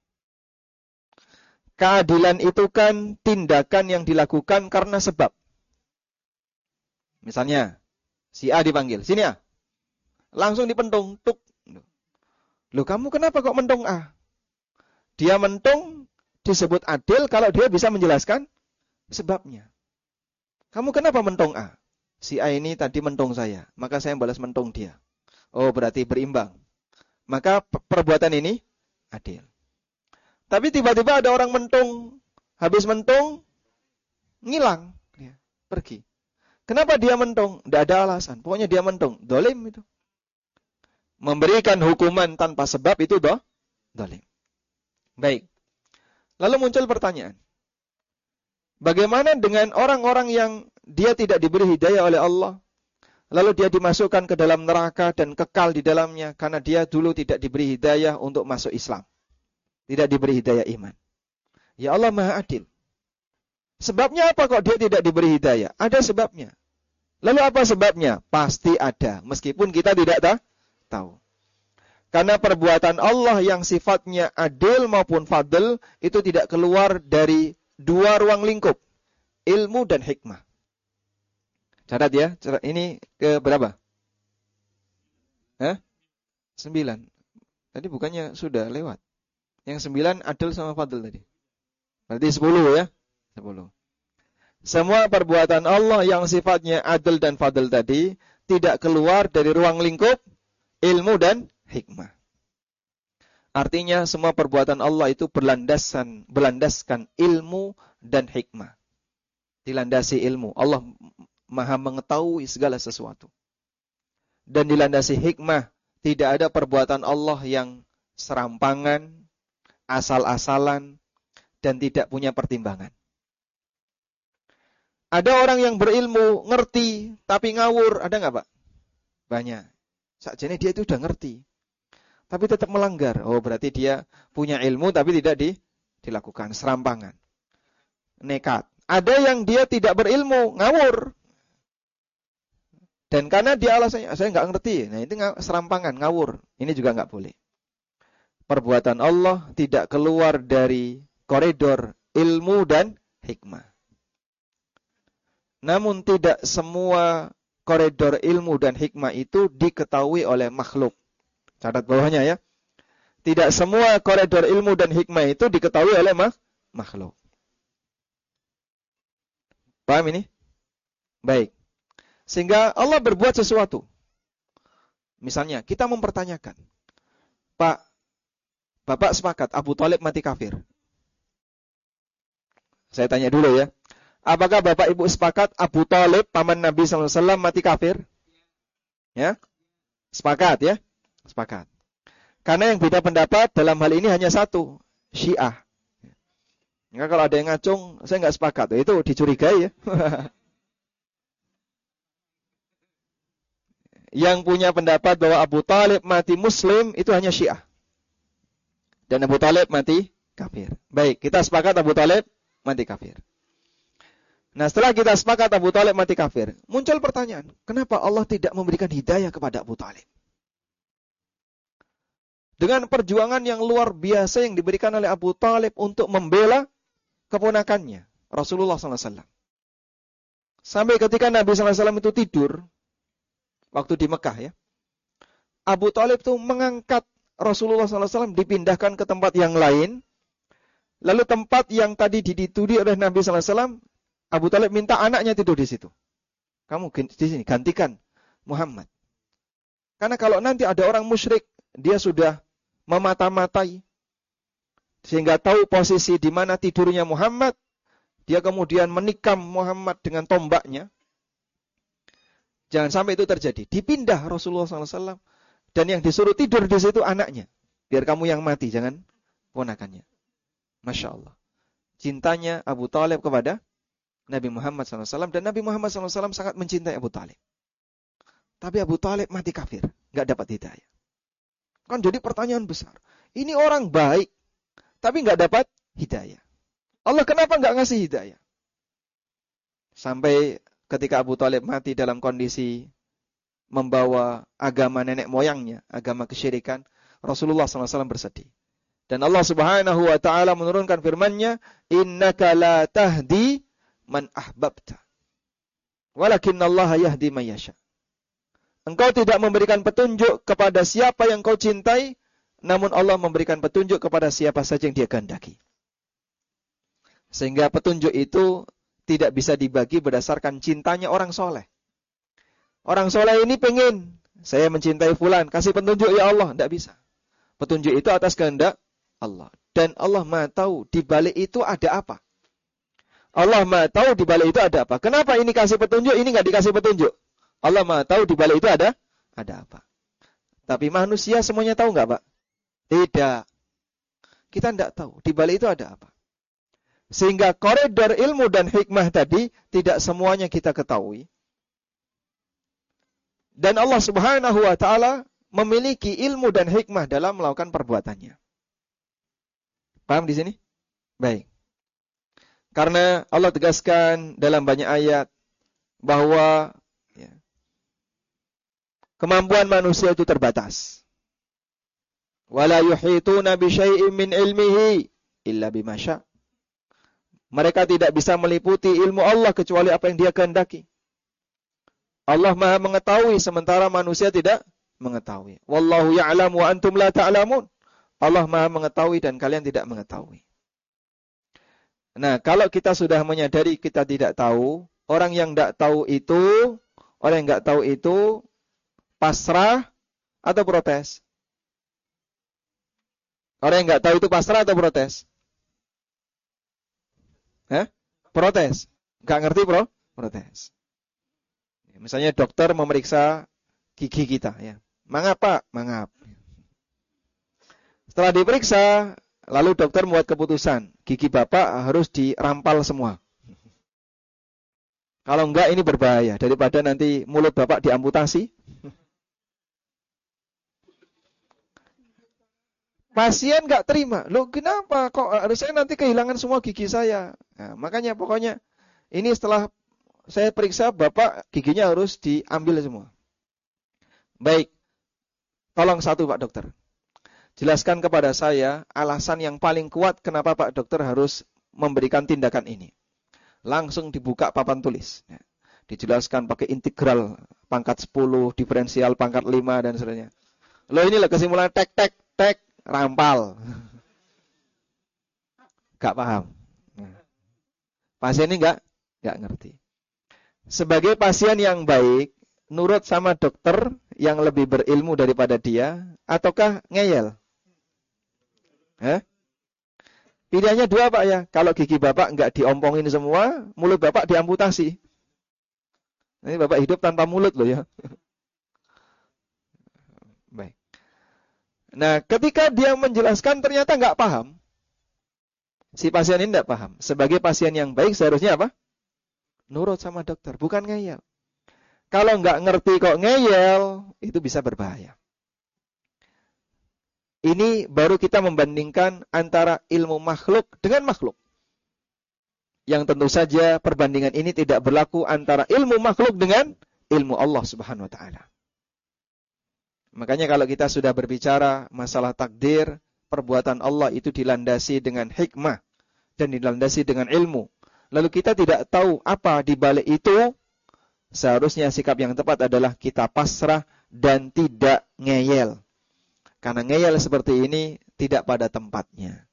keadilan itu kan tindakan yang dilakukan karena sebab. Misalnya, si A dipanggil, sini A. Langsung dipentung, tuk. Loh, kamu kenapa kok mentung A? Dia mentung disebut adil kalau dia bisa menjelaskan sebabnya. Kamu kenapa mentung A? Si A ini tadi mentung saya, maka saya balas mentung dia. Oh, berarti berimbang. Maka perbuatan ini adil. Tapi tiba-tiba ada orang mentung Habis mentung, ngilang. Ya, pergi. Kenapa dia mentung? Tidak ada alasan. Pokoknya dia mentung. Dolim itu. Memberikan hukuman tanpa sebab itu doh, dolim. Baik. Lalu muncul pertanyaan. Bagaimana dengan orang-orang yang dia tidak diberi hidayah oleh Allah, lalu dia dimasukkan ke dalam neraka dan kekal di dalamnya karena dia dulu tidak diberi hidayah untuk masuk Islam. Tidak diberi hidayah iman. Ya Allah Maha Adil. Sebabnya apa kok dia tidak diberi hidayah? Ada sebabnya. Lalu apa sebabnya? Pasti ada, meskipun kita tidak tahu. tahu. Karena perbuatan Allah yang sifatnya adil maupun fadl itu tidak keluar dari dua ruang lingkup, ilmu dan hikmah. Catat ya, ini ke berapa? Hah? Sembilan. Tadi bukannya sudah lewat. Yang sembilan adil sama fadl tadi. Berarti sepuluh ya? Sepuluh. Semua perbuatan Allah yang sifatnya adil dan fadl tadi tidak keluar dari ruang lingkup ilmu dan hikmah. Artinya semua perbuatan Allah itu berlandaskan berlandaskan ilmu dan hikmah. Dilandasi ilmu. Allah Maha mengetahui segala sesuatu. Dan dilandasi hikmah. Tidak ada perbuatan Allah yang serampangan, asal-asalan, dan tidak punya pertimbangan. Ada orang yang berilmu, ngerti, tapi ngawur. Ada nggak Pak? Banyak. Sakjane dia itu udah ngerti, tapi tetap melanggar. Oh, berarti dia punya ilmu tapi tidak di, dilakukan. Serampangan. Nekat. Ada yang dia tidak berilmu, ngawur. Dan karena dia alasannya, saya nggak ngerti. Nah, itu serampangan, ngawur. Ini juga nggak boleh. Perbuatan Allah tidak keluar dari koridor ilmu dan hikmah. Namun tidak semua koridor ilmu dan hikmah itu diketahui oleh makhluk. Catat bawahnya ya. Tidak semua koridor ilmu dan hikmah itu diketahui oleh makhluk. Paham ini? Baik. Sehingga Allah berbuat sesuatu. Misalnya, kita mempertanyakan. Pak, Bapak sepakat Abu Thalib mati kafir? Saya tanya dulu ya. Apakah Bapak Ibu sepakat Abu Thalib, paman Nabi shallallahu alaihi wasallam, mati kafir? Ya? Sepakat ya? Sepakat. Karena yang beda pendapat dalam hal ini hanya satu. Syiah. Maka kalau ada yang ngacung, saya nggak sepakat. Itu dicurigai ya. Yang punya pendapat bahwa Abu Thalib mati muslim, itu hanya Syiah. Dan Abu Thalib mati kafir. Baik, kita sepakat Abu Thalib mati kafir. Nah, setelah kita sepakat Abu Thalib mati kafir, muncul pertanyaan, kenapa Allah tidak memberikan hidayah kepada Abu Thalib? Dengan perjuangan yang luar biasa yang diberikan oleh Abu Thalib untuk membela keponakannya, Rasulullah shallallahu alaihi wasallam. Sampai ketika Nabi shallallahu alaihi wasallam itu tidur, waktu di Mekah ya, Abu Thalib itu mengangkat Rasulullah shallallahu alaihi wasallam, dipindahkan ke tempat yang lain, lalu tempat yang tadi diditudi oleh Nabi shallallahu alaihi wasallam, Abu Thalib minta anaknya tidur di situ. Kamu di sini, gantikan Muhammad. Karena kalau nanti ada orang musyrik, dia sudah memata-matai, sehingga tahu posisi di mana tidurnya Muhammad, dia kemudian menikam Muhammad dengan tombaknya. Jangan sampai itu terjadi. Dipindah Rasulullah shallallahu alaihi wasallam, dan yang disuruh tidur di situ anaknya. Biar kamu yang mati, jangan ponakannya. Masya Allah. Cintanya Abu Thalib kepada Nabi Muhammad shallallahu alaihi wasallam, dan Nabi Muhammad shallallahu alaihi wasallam sangat mencintai Abu Thalib. Tapi Abu Thalib mati kafir, nggak dapat hidayah. Kan jadi pertanyaan besar. Ini orang baik, tapi nggak dapat hidayah. Allah kenapa nggak ngasih hidayah? Sampai ketika Abu Thalib mati dalam kondisi membawa agama nenek moyangnya, agama kesyirikan, Rasulullah shallallahu alaihi wasallam bersedih. Dan Allah Subhanahu wa taala menurunkan firman-Nya, "Innaka la tahdi man ahbabta, walakinnallaha yahdi man yasha." Engkau tidak memberikan petunjuk kepada siapa yang kau cintai, namun Allah memberikan petunjuk kepada siapa saja yang Dia kehendaki. Sehingga petunjuk itu tidak bisa dibagi berdasarkan cintanya orang soleh. Orang soleh ini pengen, saya mencintai fulan, kasih petunjuk ya Allah, tidak bisa. Petunjuk itu atas kehendak Allah. Dan Allah Maha tahu di balik itu ada apa. Allah Maha tahu di balik itu ada apa. Kenapa ini kasih petunjuk, ini enggak dikasih petunjuk? Allah Maha tahu di balik itu ada ada apa. Tapi manusia semuanya tahu enggak, Pak? Tidak. Kita enggak tahu di balik itu ada apa. Sehingga koridor ilmu dan hikmah tadi tidak semuanya kita ketahui. Dan Allah Subhanahu wa taala memiliki ilmu dan hikmah dalam melakukan perbuatannya. Paham di sini? Baik. Karena Allah tegaskan dalam banyak ayat bahwa ya, kemampuan manusia itu terbatas. Wala yuhituna bi syai'in min ilmihi illa bima syaa. Mereka tidak bisa meliputi ilmu Allah kecuali apa yang Dia kehendaki. Allah Maha mengetahui sementara manusia tidak mengetahui. Wallahu ya'lamu wa antum la ta'lamun. Allah Maha mengetahui dan kalian tidak mengetahui. Nah, kalau kita sudah menyadari kita tidak tahu, orang yang tidak tahu itu, orang yang enggak tahu itu pasrah atau protes? Orang yang enggak tahu itu pasrah atau protes? Hah? Protes. Enggak ngerti, Bro? Protes. Misalnya dokter memeriksa gigi kita, ya. Mangap, Pak? Mangap. Setelah diperiksa, lalu dokter membuat keputusan, gigi Bapak harus dirampal semua. Kalau enggak ini berbahaya, daripada nanti mulut Bapak diamputasi. Pasien enggak terima. Loh, kenapa? Kok saya nanti kehilangan semua gigi saya? Nah, makanya pokoknya ini setelah saya periksa, Bapak giginya harus diambil semua. Baik. Tolong satu, Pak Dokter. Jelaskan kepada saya alasan yang paling kuat kenapa Pak Dokter harus memberikan tindakan ini. Langsung dibuka papan tulis. Ya. Dijelaskan pakai integral pangkat sepuluh, diferensial pangkat lima, dan sebagainya. Loh, inilah kesimpulan tek, tek, tek, rampal. Gak paham. Nah. Pasien ini gak, gak ngerti. Sebagai pasien yang baik, nurut sama dokter yang lebih berilmu daripada dia, ataukah ngeyel? Hah? Pilihannya dua, Pak, ya. Kalau gigi Bapak enggak diompongin semua, mulut Bapak diamputasi. Ini Bapak hidup tanpa mulut loh, ya. Baik. Nah, ketika dia menjelaskan ternyata enggak paham, si pasien ini enggak paham. Sebagai pasien yang baik seharusnya apa? Nurut sama dokter, bukan ngeyel. Kalau nggak ngerti kok ngeyel, itu bisa berbahaya. Ini baru kita membandingkan antara ilmu makhluk dengan makhluk. Yang tentu saja perbandingan ini tidak berlaku antara ilmu makhluk dengan ilmu Allah Subhanahu wa taala. Makanya kalau kita sudah berbicara masalah takdir, perbuatan Allah itu dilandasi dengan hikmah dan dilandasi dengan ilmu. Lalu kita tidak tahu apa di balik itu, seharusnya sikap yang tepat adalah kita pasrah dan tidak ngeyel. Karena ngeyel seperti ini tidak pada tempatnya.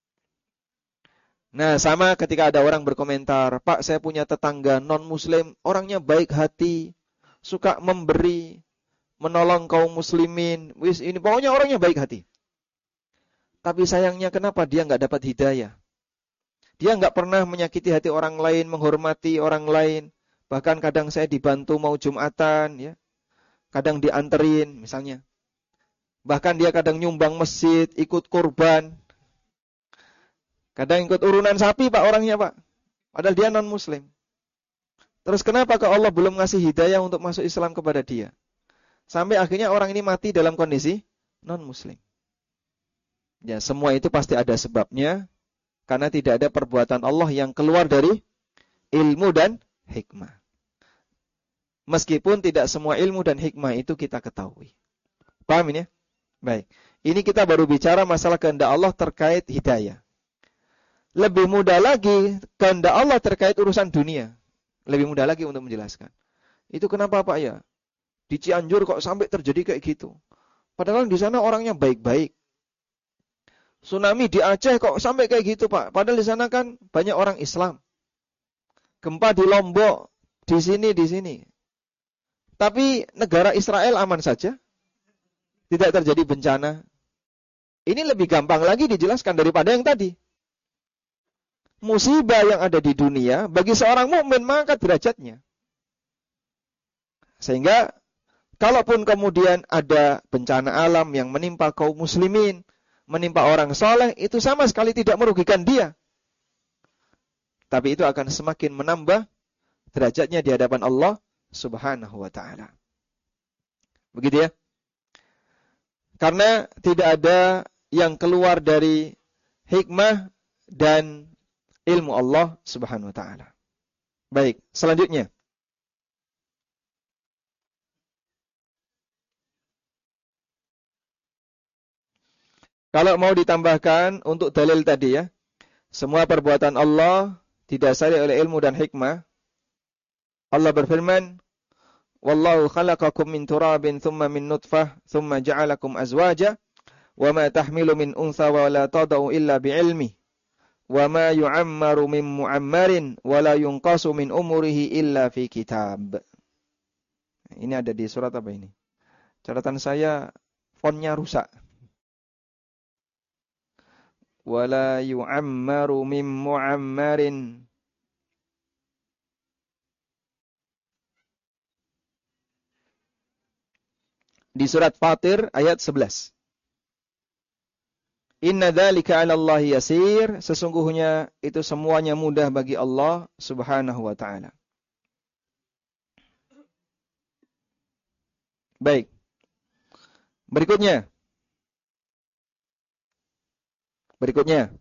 Nah, sama ketika ada orang berkomentar, Pak, saya punya tetangga non-muslim, orangnya baik hati, suka memberi, menolong kaum muslimin, wis ini pokoknya orangnya baik hati. Tapi sayangnya kenapa dia nggak dapat hidayah? Dia nggak pernah menyakiti hati orang lain, menghormati orang lain. Bahkan kadang saya dibantu mau Jumatan, ya. Kadang dianterin, misalnya. Bahkan dia kadang nyumbang masjid, ikut kurban. Kadang ikut urunan sapi, Pak, orangnya, Pak. Padahal dia non-muslim. Terus kenapa ke Allah belum ngasih hidayah untuk masuk Islam kepada dia? Sampai akhirnya orang ini mati dalam kondisi non-muslim. Ya, semua itu pasti ada sebabnya. Karena tidak ada perbuatan Allah yang keluar dari ilmu dan hikmah. Meskipun tidak semua ilmu dan hikmah itu kita ketahui. Paham ini ya? Baik. Ini kita baru bicara masalah kehendak Allah terkait hidayah. Lebih mudah lagi kehendak Allah terkait urusan dunia. Lebih mudah lagi untuk menjelaskan. Itu kenapa, Pak, ya? Di Cianjur kok sampai terjadi kayak gitu? Padahal di sana orangnya baik-baik. Tsunami di Aceh kok sampai kayak gitu, Pak. Padahal di sana kan banyak orang Islam. Gempa di Lombok, di sini, di sini. Tapi negara Israel aman saja. Tidak terjadi bencana. Ini lebih gampang lagi dijelaskan daripada yang tadi. musibah yang ada di dunia bagi seorang mukmin maka derajatnya. Sehingga kalaupun kemudian ada bencana alam yang menimpa kaum muslimin, menimpa orang soleh, itu sama sekali tidak merugikan dia. Tapi itu akan semakin menambah derajatnya di hadapan Allah Subhanahu wa ta'ala. Begitu ya. Karena tidak ada yang keluar dari hikmah dan ilmu Allah Subhanahu wa ta'ala. Baik, selanjutnya. Kalau mau ditambahkan untuk dalil tadi ya, semua perbuatan Allah didasari oleh ilmu dan hikmah. Allah berfirman, "Wallahu khalaqakum min turabin thumma min nutfah thumma ja'alakum azwaja wa ma tahmilu min untha wa la tadau illa bi'ilmi wa ma yu'ammaru min mu'ammarin wa la yunqasu min umurihi illa fi kitab." Ini ada di surat apa ini? Catatan saya fontnya rusak. Wala yu'ammaru min mu'ammarin. Di surat Fatir ayat sebelas. Inna dzalika 'ala Allah yasir, sesungguhnya itu semuanya mudah bagi Allah Subhanahu wa ta'ala. Baik. Berikutnya. Berikutnya,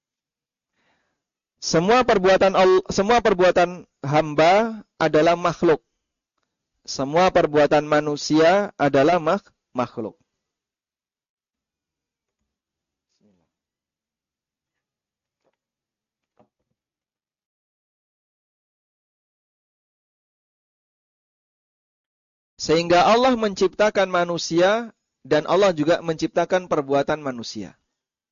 semua perbuatan Allah, semua perbuatan hamba adalah makhluk. Semua perbuatan manusia adalah mak, makhluk. Sehingga Allah menciptakan manusia dan Allah juga menciptakan perbuatan manusia.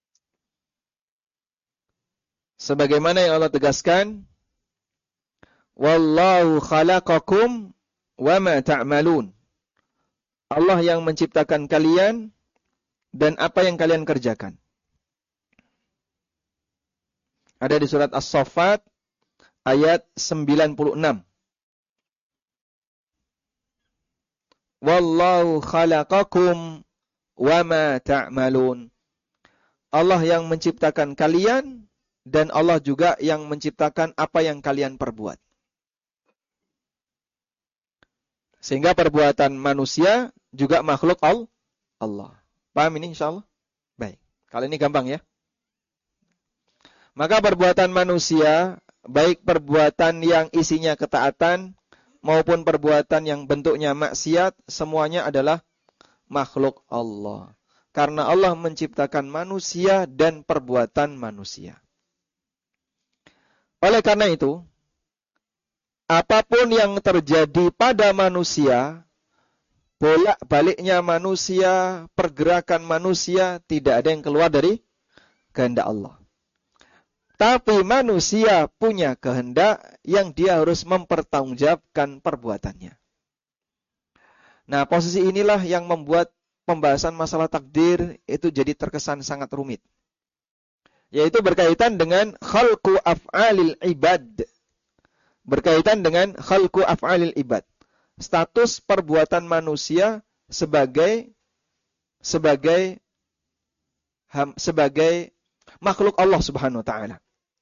Sebagaimana yang Allah tegaskan, "Wallahu khalaqakum wa ma ta'malun." Allah yang menciptakan kalian dan apa yang kalian kerjakan. Ada di surat As-Saffat ayat sembilan puluh enam. Wallahu khalaqakum wa ma ta'malun. Allah yang menciptakan kalian dan Allah juga yang menciptakan apa yang kalian perbuat. Sehingga perbuatan manusia juga makhluk Allah. Paham ini insyaallah? Baik. Kali ini gampang ya. Maka perbuatan manusia, baik perbuatan yang isinya ketaatan maupun perbuatan yang bentuknya maksiat, semuanya adalah makhluk Allah. Karena Allah menciptakan manusia dan perbuatan manusia. Oleh karena itu, apapun yang terjadi pada manusia, bolak-baliknya manusia, pergerakan manusia, tidak ada yang keluar dari kehendak Allah. Tapi manusia punya kehendak yang dia harus mempertanggungjawabkan perbuatannya. Nah, posisi inilah yang membuat pembahasan masalah takdir itu jadi terkesan sangat rumit. Yaitu berkaitan dengan khalqu af'alil ibad. Berkaitan dengan khalqu af'alil ibad. Status perbuatan manusia sebagai sebagai ham, sebagai makhluk Allah Subhanahu wa taala.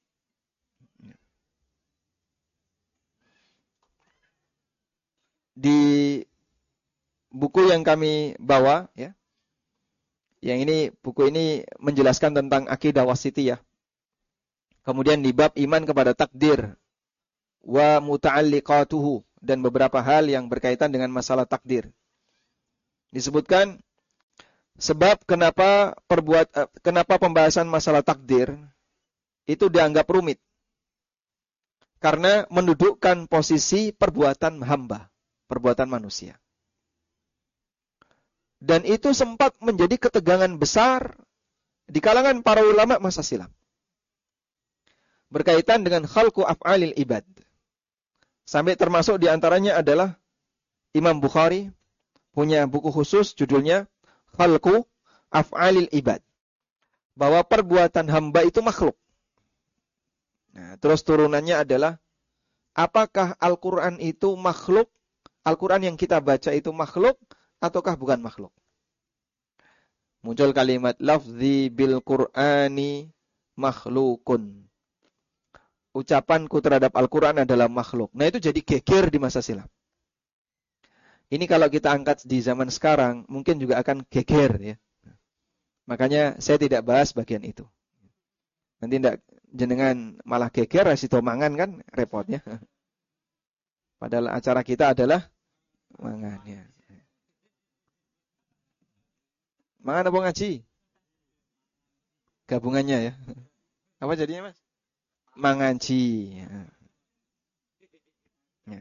Di buku yang kami bawa ya. Yang ini, buku ini menjelaskan tentang akidah wasitiyah. Kemudian di bab iman kepada takdir wa muta'alliqatuhu dan beberapa hal yang berkaitan dengan masalah takdir. Disebutkan sebab kenapa perbuat kenapa pembahasan masalah takdir itu dianggap rumit. Karena mendudukkan posisi perbuatan hamba, perbuatan manusia. Dan itu sempat menjadi ketegangan besar di kalangan para ulama masa silam. Berkaitan dengan khalqu af'alil ibad. Sampai termasuk di antaranya adalah Imam Bukhari punya buku khusus judulnya Khalqu Af'alil Ibad. Bahwa perbuatan hamba itu makhluk. Nah, terus turunannya adalah, apakah Al-Quran itu makhluk? Al-Quran yang kita baca itu makhluk ataukah bukan makhluk? Muncul kalimat lafzi bil Qur'ani makhlukun. Ucapanku terhadap Al-Quran adalah makhluk. Nah, itu jadi geger di masa silam. Ini kalau kita angkat di zaman sekarang, mungkin juga akan geger ya. Makanya saya tidak bahas bagian itu. Nanti tidak jenengan malah geger, resito mangan kan repotnya. Padahal acara kita adalah mangan ya. Mangan apa ngaji? Gabungannya ya. Apa jadinya Mas? Mangaji. Ya. Ya.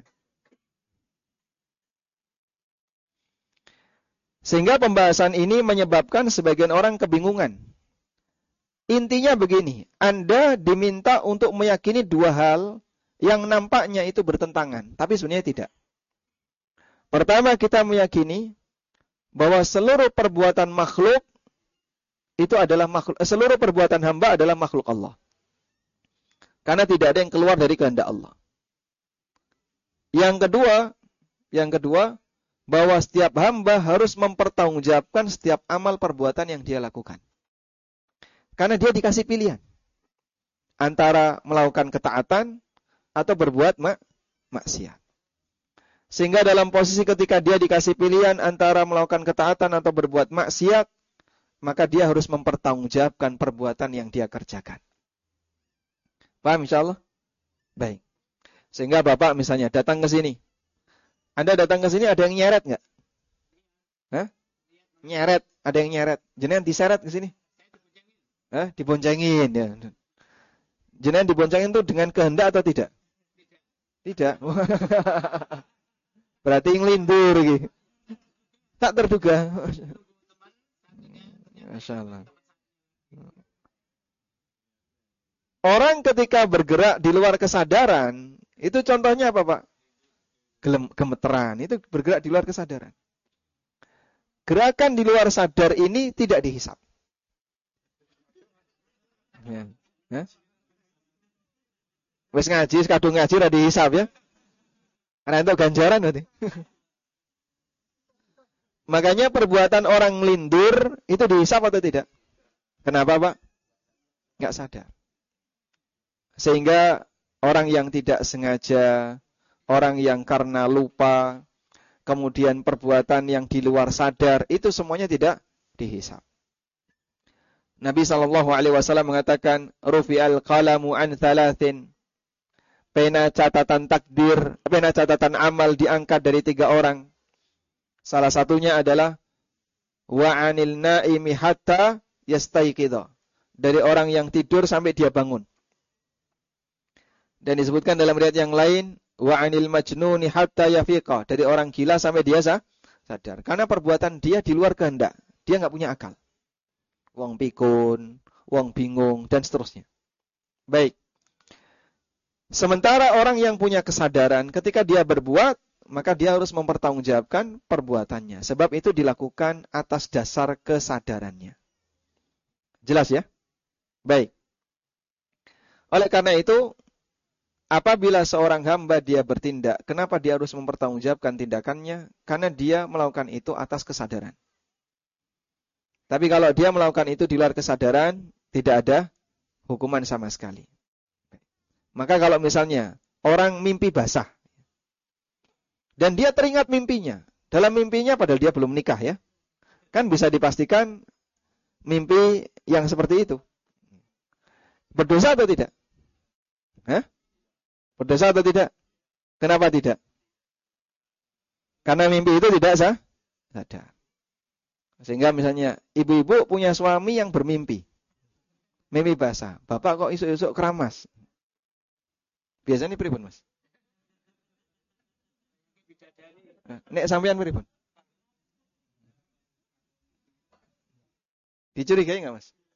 Sehingga pembahasan ini menyebabkan sebagian orang kebingungan. Intinya begini, Anda diminta untuk meyakini dua hal yang nampaknya itu bertentangan, tapi sebenarnya tidak. Pertama, kita meyakini bahwa seluruh perbuatan makhluk itu adalah makhluk, seluruh perbuatan hamba adalah makhluk Allah. Karena tidak ada yang keluar dari kehendak Allah. Yang kedua, yang kedua, bahwa setiap hamba harus mempertanggungjawabkan setiap amal perbuatan yang dia lakukan. Karena dia dikasih pilihan antara melakukan ketaatan atau berbuat mak maksiat. Sehingga dalam posisi ketika dia dikasih pilihan antara melakukan ketaatan atau berbuat maksiat, maka dia harus mempertanggungjawabkan perbuatan yang dia kerjakan. Paham insyaallah? Baik. Sehingga Bapak misalnya datang ke sini. Anda datang ke sini ada yang nyeret enggak? Hah? Nyeret, ada yang nyeret. Jenengan diseret ke sini? Hah? Diboncengin ya. Jenengan diboncengin itu dengan kehendak atau tidak? Tidak. Berarti ngelindur gitu. Tak terduga. Masyaallah. Orang ketika bergerak di luar kesadaran, itu contohnya apa, Pak? Gelem, gemeteran, itu bergerak di luar kesadaran. Gerakan di luar sadar ini tidak dihisap. Ya. Ya? Wis ngaji, kadung ngaji ra dihisap ya. Karena itu ganjaran berarti. Makanya perbuatan orang lindur itu dihisap atau tidak? Kenapa, Pak? Enggak sadar. Sehingga orang yang tidak sengaja, orang yang karena lupa, kemudian perbuatan yang di luar sadar, itu semuanya tidak dihisap. Nabi shallallahu alaihi wasallam mengatakan, Rufi'al qalamu an thalathin. Pena catatan takdir, pena catatan amal diangkat dari tiga orang. Salah satunya adalah wa'anil naimi hatta yastaiqidha. Dari orang yang tidur sampai dia bangun. Dan disebutkan dalam riwayat yang lain, wa'anil majnuni hatta yafiqa. Dari orang gila sampai dia sadar. Karena perbuatan dia di luar kehendak. Dia enggak punya akal. Wong pikun, wong bingung, dan seterusnya. Baik. Sementara orang yang punya kesadaran, ketika dia berbuat, maka dia harus mempertanggungjawabkan perbuatannya. Sebab itu dilakukan atas dasar kesadarannya. Jelas ya? Baik. Oleh karena itu, apabila seorang hamba dia bertindak, kenapa dia harus mempertanggungjawabkan tindakannya? Karena dia melakukan itu atas kesadaran. Tapi kalau dia melakukan itu di luar kesadaran, tidak ada hukuman sama sekali. Maka kalau misalnya orang mimpi basah, dan dia teringat mimpinya, dalam mimpinya padahal dia belum nikah ya, kan bisa dipastikan mimpi yang seperti itu. Berdosa atau tidak? Hah? Berdosa atau tidak? Kenapa tidak? Karena mimpi itu tidak sah, sadar. Sehingga misalnya ibu-ibu punya suami yang bermimpi, mimpi basah. Bapak kok isuk-isuk keramas? Biasanya pripun, Mas? Nek sampean pripun? Dicurigai enggak, Mas?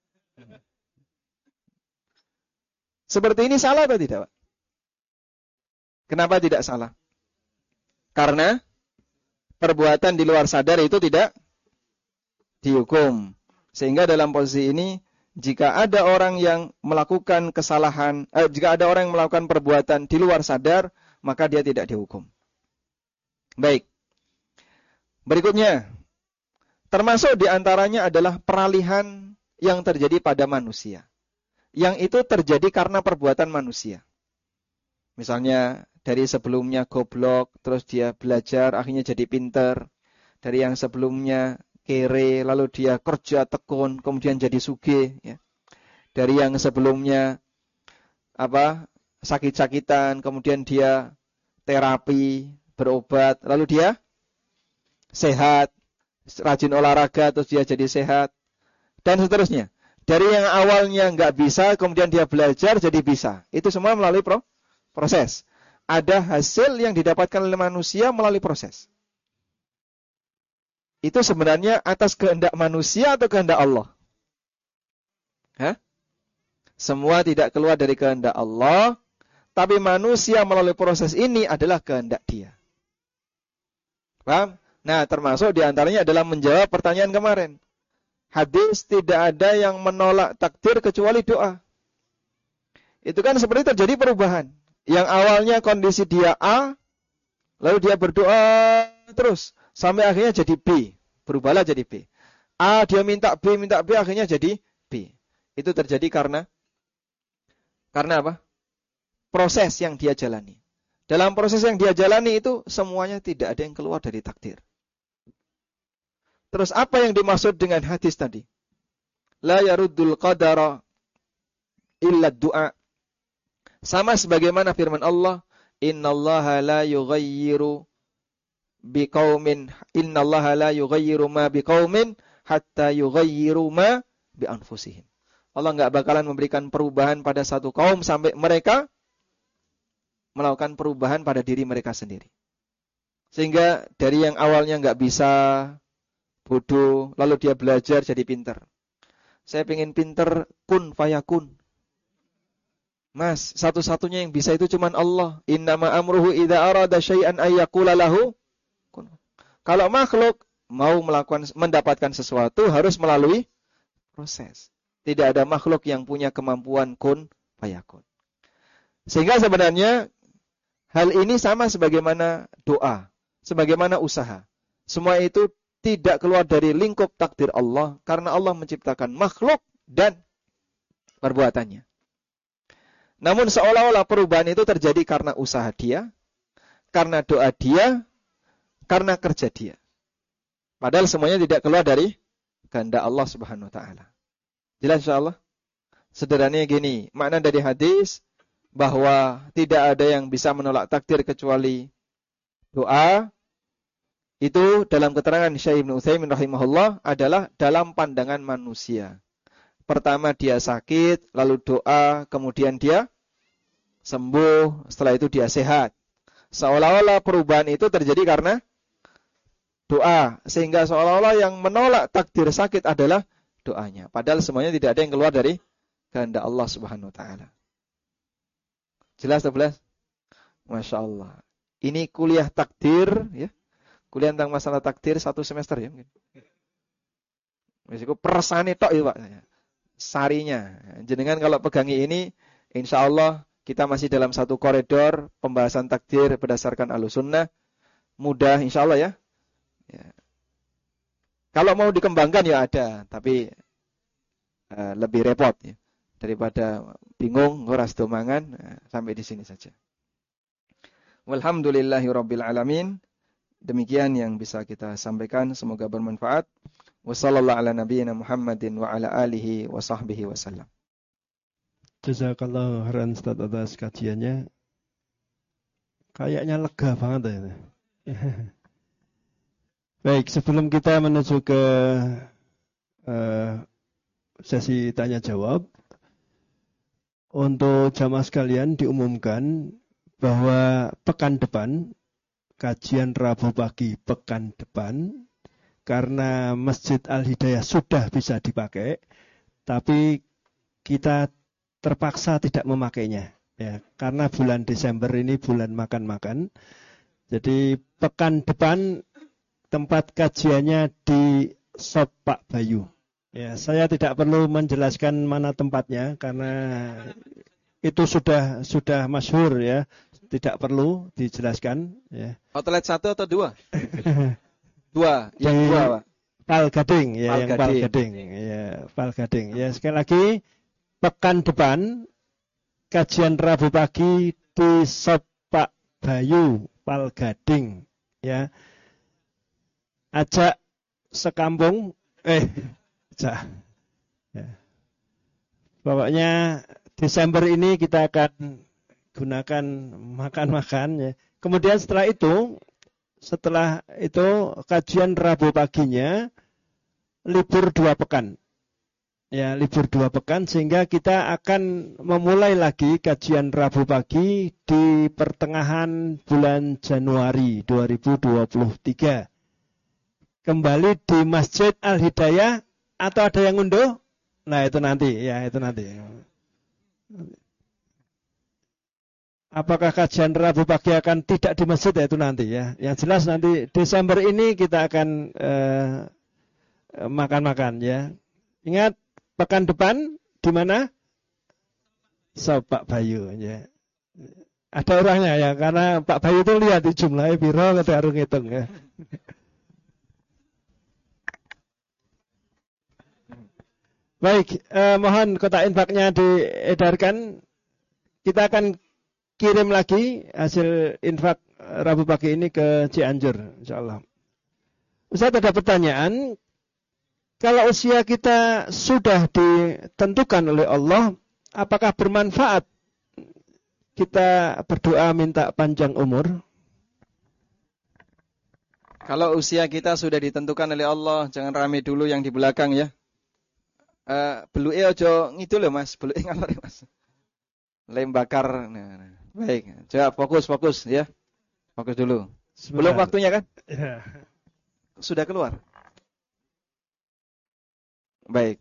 Seperti ini salah atau tidak, Pak? Kenapa tidak salah? Karena perbuatan di luar sadar itu tidak dihukum. Sehingga dalam posisi ini jika ada orang yang melakukan kesalahan, eh, jika ada orang yang melakukan perbuatan di luar sadar, maka dia tidak dihukum. Baik. Berikutnya, termasuk diantaranya adalah peralihan yang terjadi pada manusia. Yang itu terjadi karena perbuatan manusia. Misalnya, dari sebelumnya goblok, terus dia belajar, akhirnya jadi pinter. Dari yang sebelumnya kere, lalu dia kerja tekun, kemudian jadi sugih. Ya. Dari yang sebelumnya apa sakit-sakitan, kemudian dia terapi, berobat, lalu dia sehat, rajin olahraga, terus dia jadi sehat, dan seterusnya. Dari yang awalnya nggak bisa, kemudian dia belajar jadi bisa. Itu semua melalui pro proses. Ada hasil yang didapatkan oleh manusia melalui proses. Itu sebenarnya atas kehendak manusia atau kehendak Allah? Hah? Semua tidak keluar dari kehendak Allah, tapi manusia melalui proses ini adalah kehendak dia. Paham? Nah, termasuk diantaranya adalah menjawab pertanyaan kemarin. Hadis tidak ada yang menolak takdir kecuali doa. Itu kan seperti terjadi perubahan. Yang awalnya kondisi dia A, lalu dia berdoa terus. Sampai akhirnya jadi B. Berubahlah jadi B. A, dia minta B, minta B, akhirnya jadi B. Itu terjadi karena, karena apa? Proses yang dia jalani. Dalam proses yang dia jalani itu, semuanya tidak ada yang keluar dari takdir. Terus apa yang dimaksud dengan hadis tadi? La yaruddul qadara illa du'a. Sama sebagaimana firman Allah, innallaha la yughayyiru biqaumin innallaha la yughayyiru ma biqaumin hatta yughayyiru ma bi anfusihim. Allah enggak bakalan memberikan perubahan pada satu kaum sampai mereka melakukan perubahan pada diri mereka sendiri. Sehingga dari yang awalnya enggak bisa, bodoh, lalu dia belajar jadi pinter. Saya pengen pinter, kun fayakun. Mas, satu-satunya yang bisa itu cuman Allah. Innama amruhu idza arada syai'an ayyaqula lahu kun. Kalau makhluk mau melakukan mendapatkan sesuatu harus melalui proses. Tidak ada makhluk yang punya kemampuan kun fayakun. Sehingga sebenarnya hal ini sama sebagaimana doa, sebagaimana usaha. Semua itu tidak keluar dari lingkup takdir Allah karena Allah menciptakan makhluk dan perbuatannya. Namun seolah-olah perubahan itu terjadi karena usaha dia, karena doa dia, karena kerja dia. Padahal semuanya tidak keluar dari kehendak Allah Subhanahu wa taala. Jelas insyaallah? Sederhananya gini, makna dari hadis bahwa tidak ada yang bisa menolak takdir kecuali doa. Itu dalam keterangan Syekh Ibnu Utsaimin rahimahullah adalah dalam pandangan manusia. Pertama dia sakit, lalu doa, kemudian dia sembuh, setelah itu dia sehat. Seolah-olah perubahan itu terjadi karena doa, sehingga seolah-olah yang menolak takdir sakit adalah doanya. Padahal semuanya tidak ada yang keluar dari kehendak Allah Subhanahu wa taala. Jelas atau belas? Masya Allah. Ini kuliah takdir, ya. Kuliah tentang masalah takdir satu semester ya mungkin. Meskipun persane tok ya Pak. Sarinya. Jenengan kalau pegangi ini, insya Allah kita masih dalam satu koridor pembahasan takdir berdasarkan Ahlussunnah. Mudah insya Allah ya. Ya. Kalau mau dikembangkan ya ada, tapi uh, lebih repot ya. Daripada bingung, nguras domangan, uh, sampai di sini saja. Walhamdulillahirabbil alamin. Demikian yang bisa kita sampaikan, semoga bermanfaat. Wassallallahu ala nabiyyina Muhammadin wa ala alihi wa sahbihi wasallam. Jazakallahu khairan Ustaz atas kajiannya. Kayaknya lega banget ya. Baik, sebelum kita menuju ke uh, sesi tanya jawab, untuk jamaah sekalian diumumkan bahwa pekan depan, kajian Rabu pagi pekan depan, karena Masjid Al-Hidayah sudah bisa dipakai, tapi kita terpaksa tidak memakainya, ya, karena bulan Desember ini bulan makan-makan. Jadi pekan depan tempat kajiannya di Shop Pak Bayu, Ya, saya tidak perlu menjelaskan mana tempatnya karena itu sudah sudah masyhur ya. Tidak perlu dijelaskan ya. Outlet satu atau dua? Dua, yang Di dua, Pak. Pal Gading ya, Pal yang Pal Gading. Gading ya, Pal Gading. Ya, sekali lagi pekan depan kajian Rabu pagi di Shop Pak Bayu Pal Gading ya. Ajak sekampung eh ajak. Ya. Pokoknya Desember ini kita akan gunakan makan-makan ya. Kemudian setelah itu setelah itu kajian Rabu paginya libur dua pekan. Ya, libur dua pekan sehingga kita akan memulai lagi kajian Rabu pagi di pertengahan bulan Januari dua ribu dua puluh tiga. Kembali di Masjid Al-Hidayah atau ada yang ngunduh? Nah, itu nanti ya, itu nanti. Apakah kajian Rabu pagi akan tidak di masjid ya, itu nanti ya. Yang jelas nanti Desember ini kita akan eh, makan-makan ya. Ingat pekan depan di mana? So, Pak Bayu ya. Ada orangnya ya, karena Pak Bayu itu lihat di jumlahnya biro kita harus ngitung ya. Baik, eh, mohon kotak infaknya diedarkan. Kita akan kirim lagi hasil infak Rabu pagi ini ke Cianjur, insyaallah. Ustaz, ada pertanyaan. Kalau usia kita sudah ditentukan oleh Allah, apakah bermanfaat kita berdoa minta panjang umur? Kalau usia kita sudah ditentukan oleh Allah, jangan rame dulu yang di belakang ya. Uh, beluke aja ngidul lho Mas, beluke ngalor Mas. Lem bakar. Nah, nah. Baik, coba fokus fokus ya. Fokus dulu. Sebentar. Belum waktunya kan? Ya. Sudah keluar. Baik.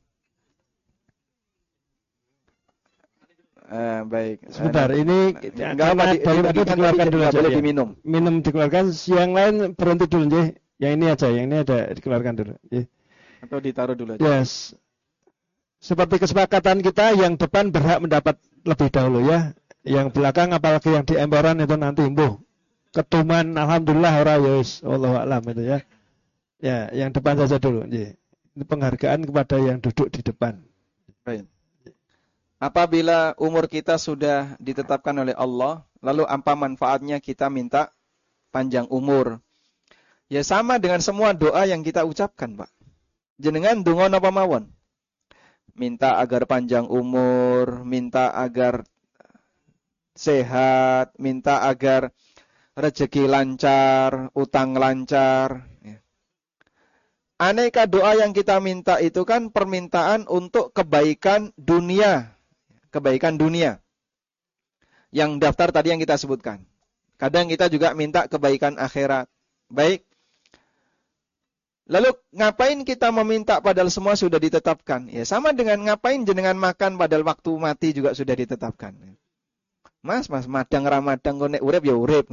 Uh, baik. Sebentar, uh, ini enggak apa di, daripada dikeluarkan dulu aja. Boleh ya. diminum. Minum dikeluarkan, yang lain berhenti dulu nggih. Yang ini aja, yang ini ada dikeluarkan dulu. Ya. Atau ditaruh dulu aja. Yes. Seperti kesepakatan kita, yang depan berhak mendapat lebih dahulu ya. Yang belakang apalagi yang di emperan itu nanti mbuh. Ketuman alhamdulillah ora ya wis wallahu a'lam itu ya. Ya, yang depan saja dulu nggih. Ini penghargaan kepada yang duduk di depan. Baik. Apabila umur kita sudah ditetapkan oleh Allah, lalu apa manfaatnya kita minta panjang umur? Ya sama dengan semua doa yang kita ucapkan, Pak. Jenengan donga napa mawon? Minta agar panjang umur, minta agar sehat, minta agar rezeki lancar, utang lancar. Aneka doa yang kita minta itu kan permintaan untuk kebaikan dunia. Kebaikan dunia. Yang daftar tadi yang kita sebutkan. Kadang kita juga minta kebaikan akhirat. Baik. Lalu ngapain kita meminta padahal semua sudah ditetapkan? Ya sama dengan ngapain jenengan makan padahal waktu mati juga sudah ditetapkan. Mas, mas, madang ramadang kok nek urip ya urip.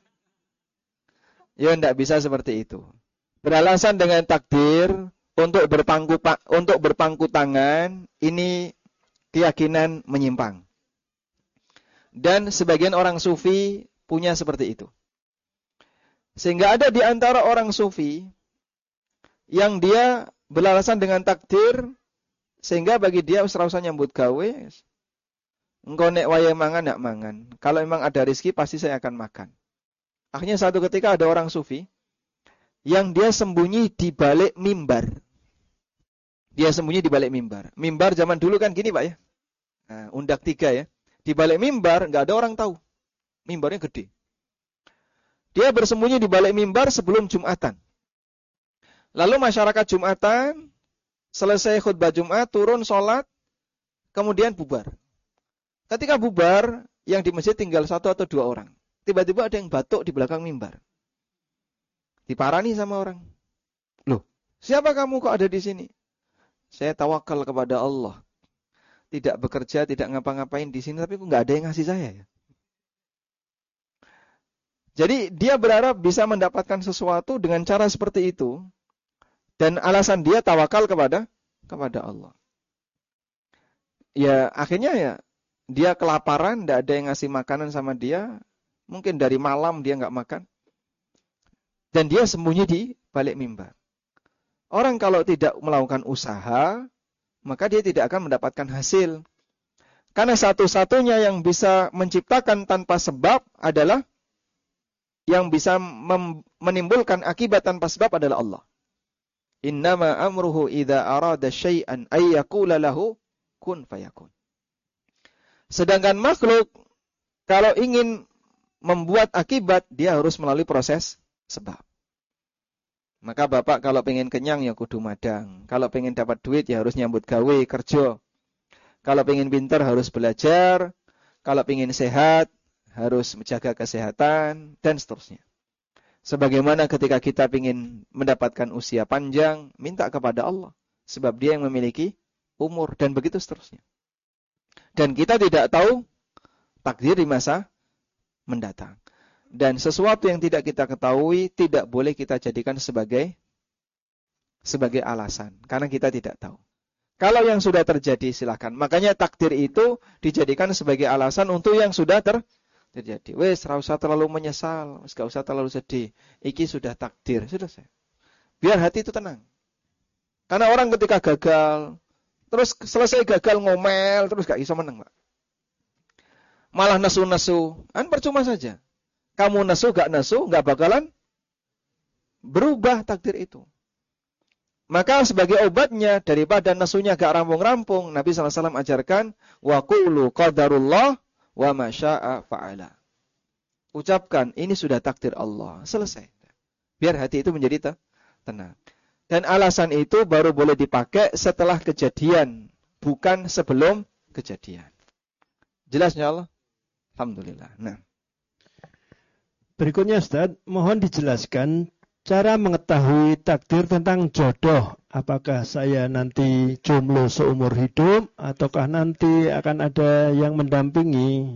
Ya ndak bisa seperti itu. Beralasan dengan takdir untuk berpangku untuk berpangku tangan, ini keyakinan menyimpang. Dan sebagian orang sufi punya seperti itu. Sehingga ada di antara orang sufi yang dia beralasan dengan takdir, sehingga bagi dia ora usah nyambut gawe. Engko nek wayahe mangan ndak mangan. Kalau memang ada rezeki pasti saya akan makan. Akhirnya satu ketika ada orang sufi yang dia sembunyi di balik mimbar. Dia sembunyi di balik mimbar. Mimbar zaman dulu kan gini, Pak ya. Nah, undak tiga ya. Di balik mimbar enggak ada orang tahu. Mimbarnya gede. Dia bersembunyi di balik mimbar sebelum Jumatan. Lalu masyarakat Jumatan selesai khutbah Jumat, turun sholat, kemudian bubar. Ketika bubar, yang di masjid tinggal satu atau dua orang. Tiba-tiba ada yang batuk di belakang mimbar. Diparani sama orang. Loh, siapa kamu kok ada di sini? Saya tawakal kepada Allah. Tidak bekerja, tidak ngapa-ngapain di sini, tapi kok nggak ada yang ngasih saya ya. Jadi dia berharap bisa mendapatkan sesuatu dengan cara seperti itu. Dan alasan dia tawakal kepada kepada Allah. Ya akhirnya ya dia kelaparan, tidak ada yang ngasih makanan sama dia. Mungkin dari malam dia nggak makan. Dan dia sembunyi di balik mimbar. Orang kalau tidak melakukan usaha, maka dia tidak akan mendapatkan hasil. Karena satu-satunya yang bisa menciptakan tanpa sebab adalah yang bisa menimbulkan akibat tanpa sebab adalah Allah. Innama amruhu idza arada syai'an ay yaqula lahu kun fayakun. Sedangkan makhluk kalau ingin membuat akibat, dia harus melalui proses sebab. Maka bapak kalau pengen kenyang ya kudu madang. Kalau pengen dapat duit ya harus nyambut gawe, kerja. Kalau pengen pintar harus belajar. Kalau pengen sehat harus menjaga kesehatan dan seterusnya. Sebagaimana ketika kita ingin mendapatkan usia panjang, minta kepada Allah. Sebab dia yang memiliki umur dan begitu seterusnya. Dan kita tidak tahu takdir di masa mendatang. Dan sesuatu yang tidak kita ketahui tidak boleh kita jadikan sebagai sebagai alasan. Karena kita tidak tahu. Kalau yang sudah terjadi silakan. Makanya takdir itu dijadikan sebagai alasan untuk yang sudah ter, terjadi. Wes, ora usah terlalu menyesal. Wes, gak usah terlalu sedih. Iki sudah takdir. Sudah saya. Biar hati itu tenang. Karena orang ketika gagal, terus selesai gagal ngomel, terus gak bisa menang, Pak. Malah nesu-nesu, kan percuma saja. Kamu nesu, gak nesu, gak bakalan berubah takdir itu. Maka sebagai obatnya, daripada nesunya gak rampung-rampung, Nabi shallallahu alaihi wasallam ajarkan, wa qulu qadarullah wa ma syaa fa'ala. Ucapkan, ini sudah takdir Allah. Selesai. Biar hati itu menjadi tenang. Dan alasan itu baru boleh dipakai setelah kejadian, bukan sebelum kejadian. Jelas ya Allah? Alhamdulillah. Nah. Berikutnya Ustaz, mohon dijelaskan cara mengetahui takdir tentang jodoh. Apakah saya nanti jomblo seumur hidup ataukah nanti akan ada yang mendampingi?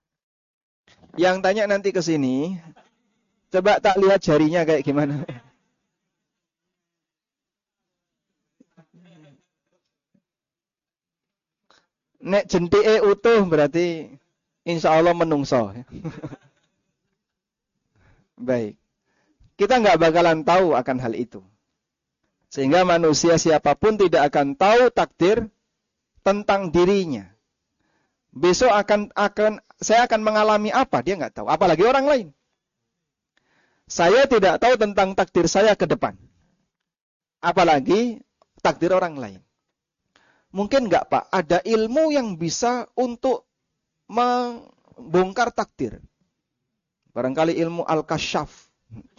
Yang tanya nanti ke sini, coba tak lihat jarinya kayak gimana. Nek jentike utuh berarti insya Allah menungso. Baik. Kita nggak bakalan tahu akan hal itu. Sehingga manusia siapapun tidak akan tahu takdir tentang dirinya. Besok akan akan saya akan mengalami apa, dia nggak tahu. Apalagi orang lain. Saya tidak tahu tentang takdir saya ke depan. Apalagi takdir orang lain. Mungkin nggak Pak, ada ilmu yang bisa untuk membongkar takdir. Barangkali ilmu al-kasyaf.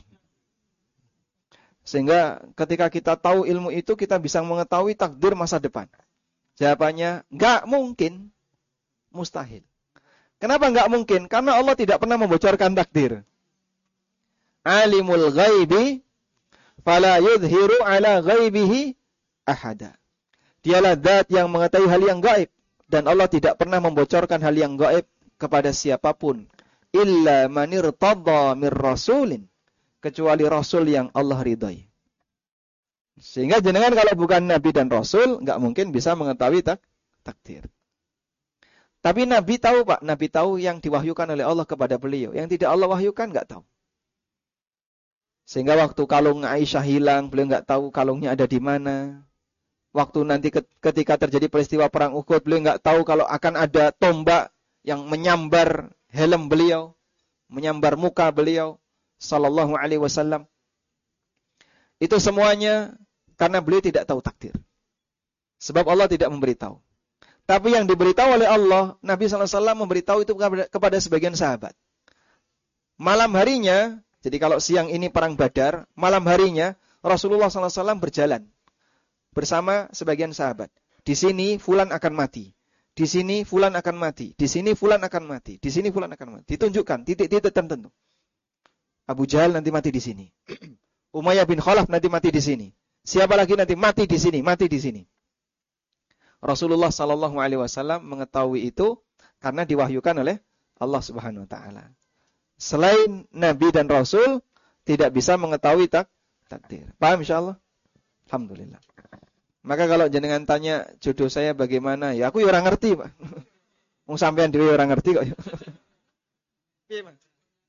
Sehingga ketika kita tahu ilmu itu, kita bisa mengetahui takdir masa depan. Jawabannya, nggak mungkin. Mustahil. Kenapa nggak mungkin? Karena Allah tidak pernah membocorkan takdir. Alimul ghaibi, fala yudhiru ala ghaibihi ahada. Dialah zat yang mengetahui hal yang gaib. Dan Allah tidak pernah membocorkan hal yang gaib kepada siapapun. Illa manirtadha mir rasulin. Kecuali Rasul yang Allah ridhai. Sehingga jenengan kalau bukan Nabi dan Rasul, nggak mungkin bisa mengetahui tak, takdir. Tapi Nabi tahu Pak. Nabi tahu yang diwahyukan oleh Allah kepada beliau. Yang tidak Allah wahyukan nggak tahu. Sehingga waktu kalung Aisyah hilang, beliau nggak tahu kalungnya ada di mana. Waktu nanti ketika terjadi peristiwa perang Uhud, beliau nggak tahu kalau akan ada tombak yang menyambar helm beliau, menyambar muka beliau, sallallahu alaihi wasallam. Itu semuanya karena beliau tidak tahu takdir. Sebab Allah tidak memberitahu. Tapi yang diberitahu oleh Allah, Nabi sallallahu alaihi wasallam memberitahu itu kepada, kepada sebagian sahabat. Malam harinya, jadi kalau siang ini perang Badar, malam harinya Rasulullah sallallahu alaihi wasallam berjalan bersama sebagian sahabat. Di sini fulan akan mati. Di sini fulan akan mati. Di sini fulan akan mati. Di sini fulan akan mati. Ditunjukkan titik-titik tertentu. Abu Jahal nanti mati di sini. Umayyah bin Khalaf nanti mati di sini. Siapa lagi nanti mati di sini, mati di sini. Rasulullah sallallahu alaihi wasallam mengetahui itu karena diwahyukan oleh Allah Subhanahu wa taala. Selain Nabi dan Rasul tidak bisa mengetahui tak takdir. Paham insyaallah? Alhamdulillah. Maka kalau jenengan tanya jodoh saya bagaimana, ya aku ya orang ngerti, Pak. Wong sampean dhewe orang ngerti kok. Piye, Mas?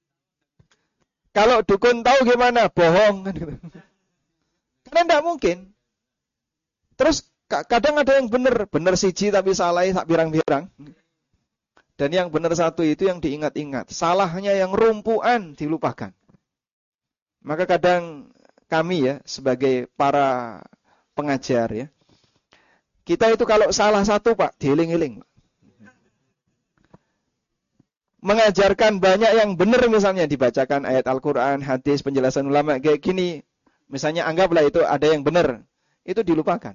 Kalau dukun tahu gimana? Bohong kan gitu. Karena enggak mungkin. Terus kadang ada yang benar, benar siji tapi salah sak pirang-pirang. Dan yang benar satu itu yang diingat-ingat. Salahnya yang rumpuan dilupakan. Maka kadang kami ya sebagai para pengajar ya, kita itu kalau salah satu Pak, dieling-eling. Mengajarkan banyak yang benar misalnya dibacakan ayat Al-Quran, hadis, penjelasan ulama kayak gini. Misalnya anggaplah itu ada yang benar, itu dilupakan.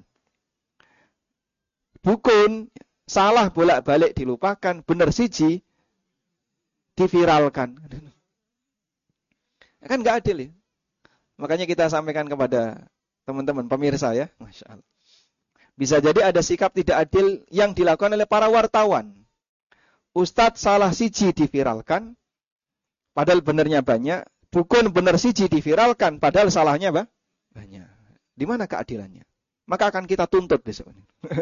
Dukun salah bolak-balik dilupakan, benar siji diviralkan. Kan nggak adil ya. Makanya kita sampaikan kepada teman-teman pemirsa ya, Masya Allah. Bisa jadi ada sikap tidak adil yang dilakukan oleh para wartawan. Ustadz salah siji diviralkan, padahal benernya banyak. Dukun bener siji diviralkan, padahal salahnya apa? Banyak. Di mana keadilannya? Maka akan kita tuntut besok ini.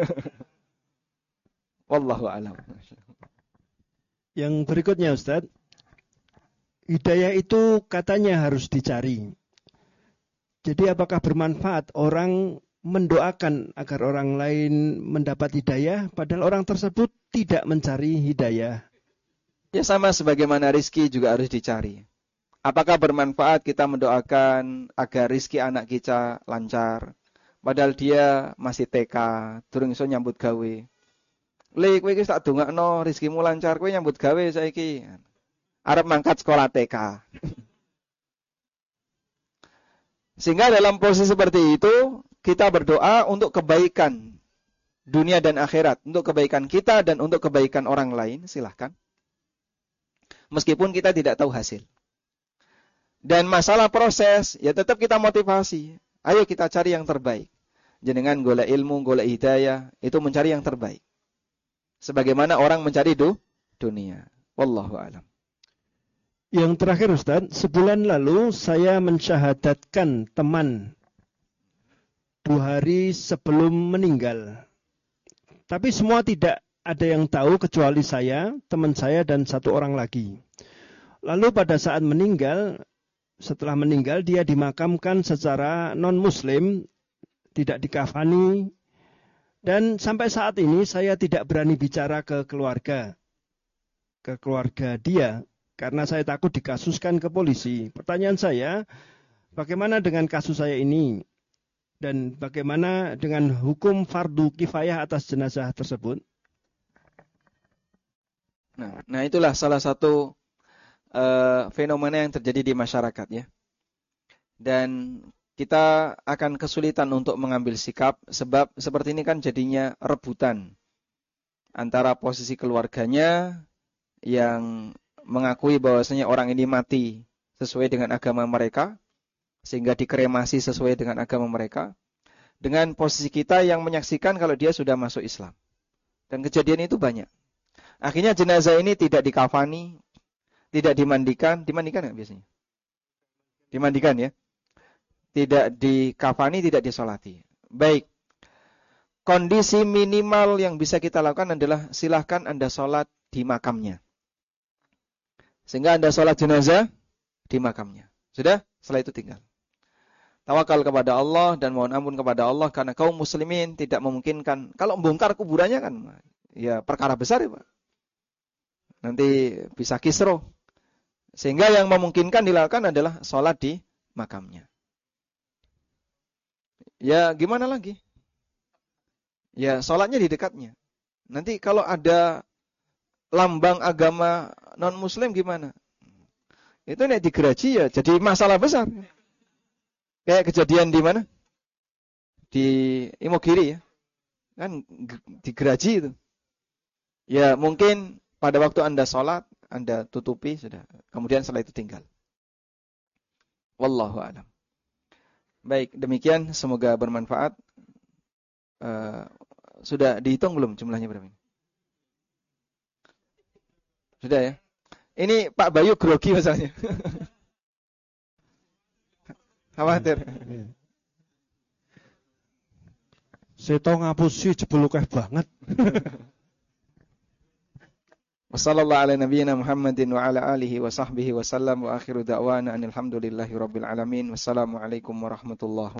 Wallahu a'lam. Yang berikutnya Ustadz, hidayah itu katanya harus dicari. Jadi apakah bermanfaat orang mendoakan agar orang lain mendapat hidayah, padahal orang tersebut tidak mencari hidayah? Ya sama sebagaimana rizki juga harus dicari. Apakah bermanfaat kita mendoakan agar rizki anak kita lancar, padahal dia masih T K, durung iso nyambut gawe. Le kowe iki tak dongakno rizkimu lancar, kowe nyambut gawe saiki. Arep mangkat sekolah T K. Sehingga dalam posisi seperti itu, kita berdoa untuk kebaikan dunia dan akhirat. Untuk kebaikan kita dan untuk kebaikan orang lain, silahkan. Meskipun kita tidak tahu hasil. Dan masalah proses, ya tetap kita motivasi. Ayo kita cari yang terbaik. Jenengan golek ilmu, golek hidayah, itu mencari yang terbaik. Sebagaimana orang mencari du, dunia. Wallahu a'lam. Yang terakhir Ustaz, sebulan lalu saya mensyahadatkan teman dua hari sebelum meninggal. Tapi semua tidak ada yang tahu kecuali saya, teman saya, dan satu orang lagi. Lalu pada saat meninggal, setelah meninggal dia dimakamkan secara non-muslim, tidak dikafani. Dan sampai saat ini saya tidak berani bicara ke keluarga, ke keluarga dia. Karena saya takut dikasuskan ke polisi. Pertanyaan saya, bagaimana dengan kasus saya ini? Dan bagaimana dengan hukum fardu kifayah atas jenazah tersebut? Nah, nah itulah salah satu uh, fenomena yang terjadi di masyarakat ya. Dan kita akan kesulitan untuk mengambil sikap sebab seperti ini kan jadinya rebutan antara posisi keluarganya yang mengakui bahwasanya orang ini mati sesuai dengan agama mereka, sehingga dikremasi sesuai dengan agama mereka, dengan posisi kita yang menyaksikan kalau dia sudah masuk Islam. Dan kejadian itu banyak. Akhirnya jenazah ini tidak dikafani, tidak dimandikan, dimandikan nggak biasanya? Dimandikan ya. Tidak dikafani, tidak disolati. Baik. Kondisi minimal yang bisa kita lakukan adalah silahkan Anda sholat di makamnya. Sehingga Anda sholat jenazah di makamnya. Sudah? Setelah itu tinggal. Tawakal kepada Allah dan mohon ampun kepada Allah karena kaum muslimin tidak memungkinkan. Kalau membongkar kuburannya kan ya perkara besar ya Pak. Nanti bisa kisruh. Sehingga yang memungkinkan dilakukan adalah sholat di makamnya. Ya gimana lagi? Ya sholatnya di dekatnya. Nanti kalau ada lambang agama non-muslim gimana? Itu nek digeraji ya jadi masalah besar. Kayak kejadian di mana? Di Imogiri ya. Kan digeraji itu. Ya mungkin pada waktu Anda sholat, Anda tutupi sudah. Kemudian setelah itu tinggal. Wallahu a'lam. Baik, demikian semoga bermanfaat. Uh, sudah dihitung belum jumlahnya berapa ini? Sudah ya. Ini Pak Bayu grogi masalahnya. Khawatir. Seto ngapusi jebul akeh banget. Wassallallahu ala nabiyyina Muhammadin wa ala alihi wa sahbihi wa sallam wa akhiru da'wana anil hamdulillahi rabbil alamin. Wassalamualaikum warahmatullahi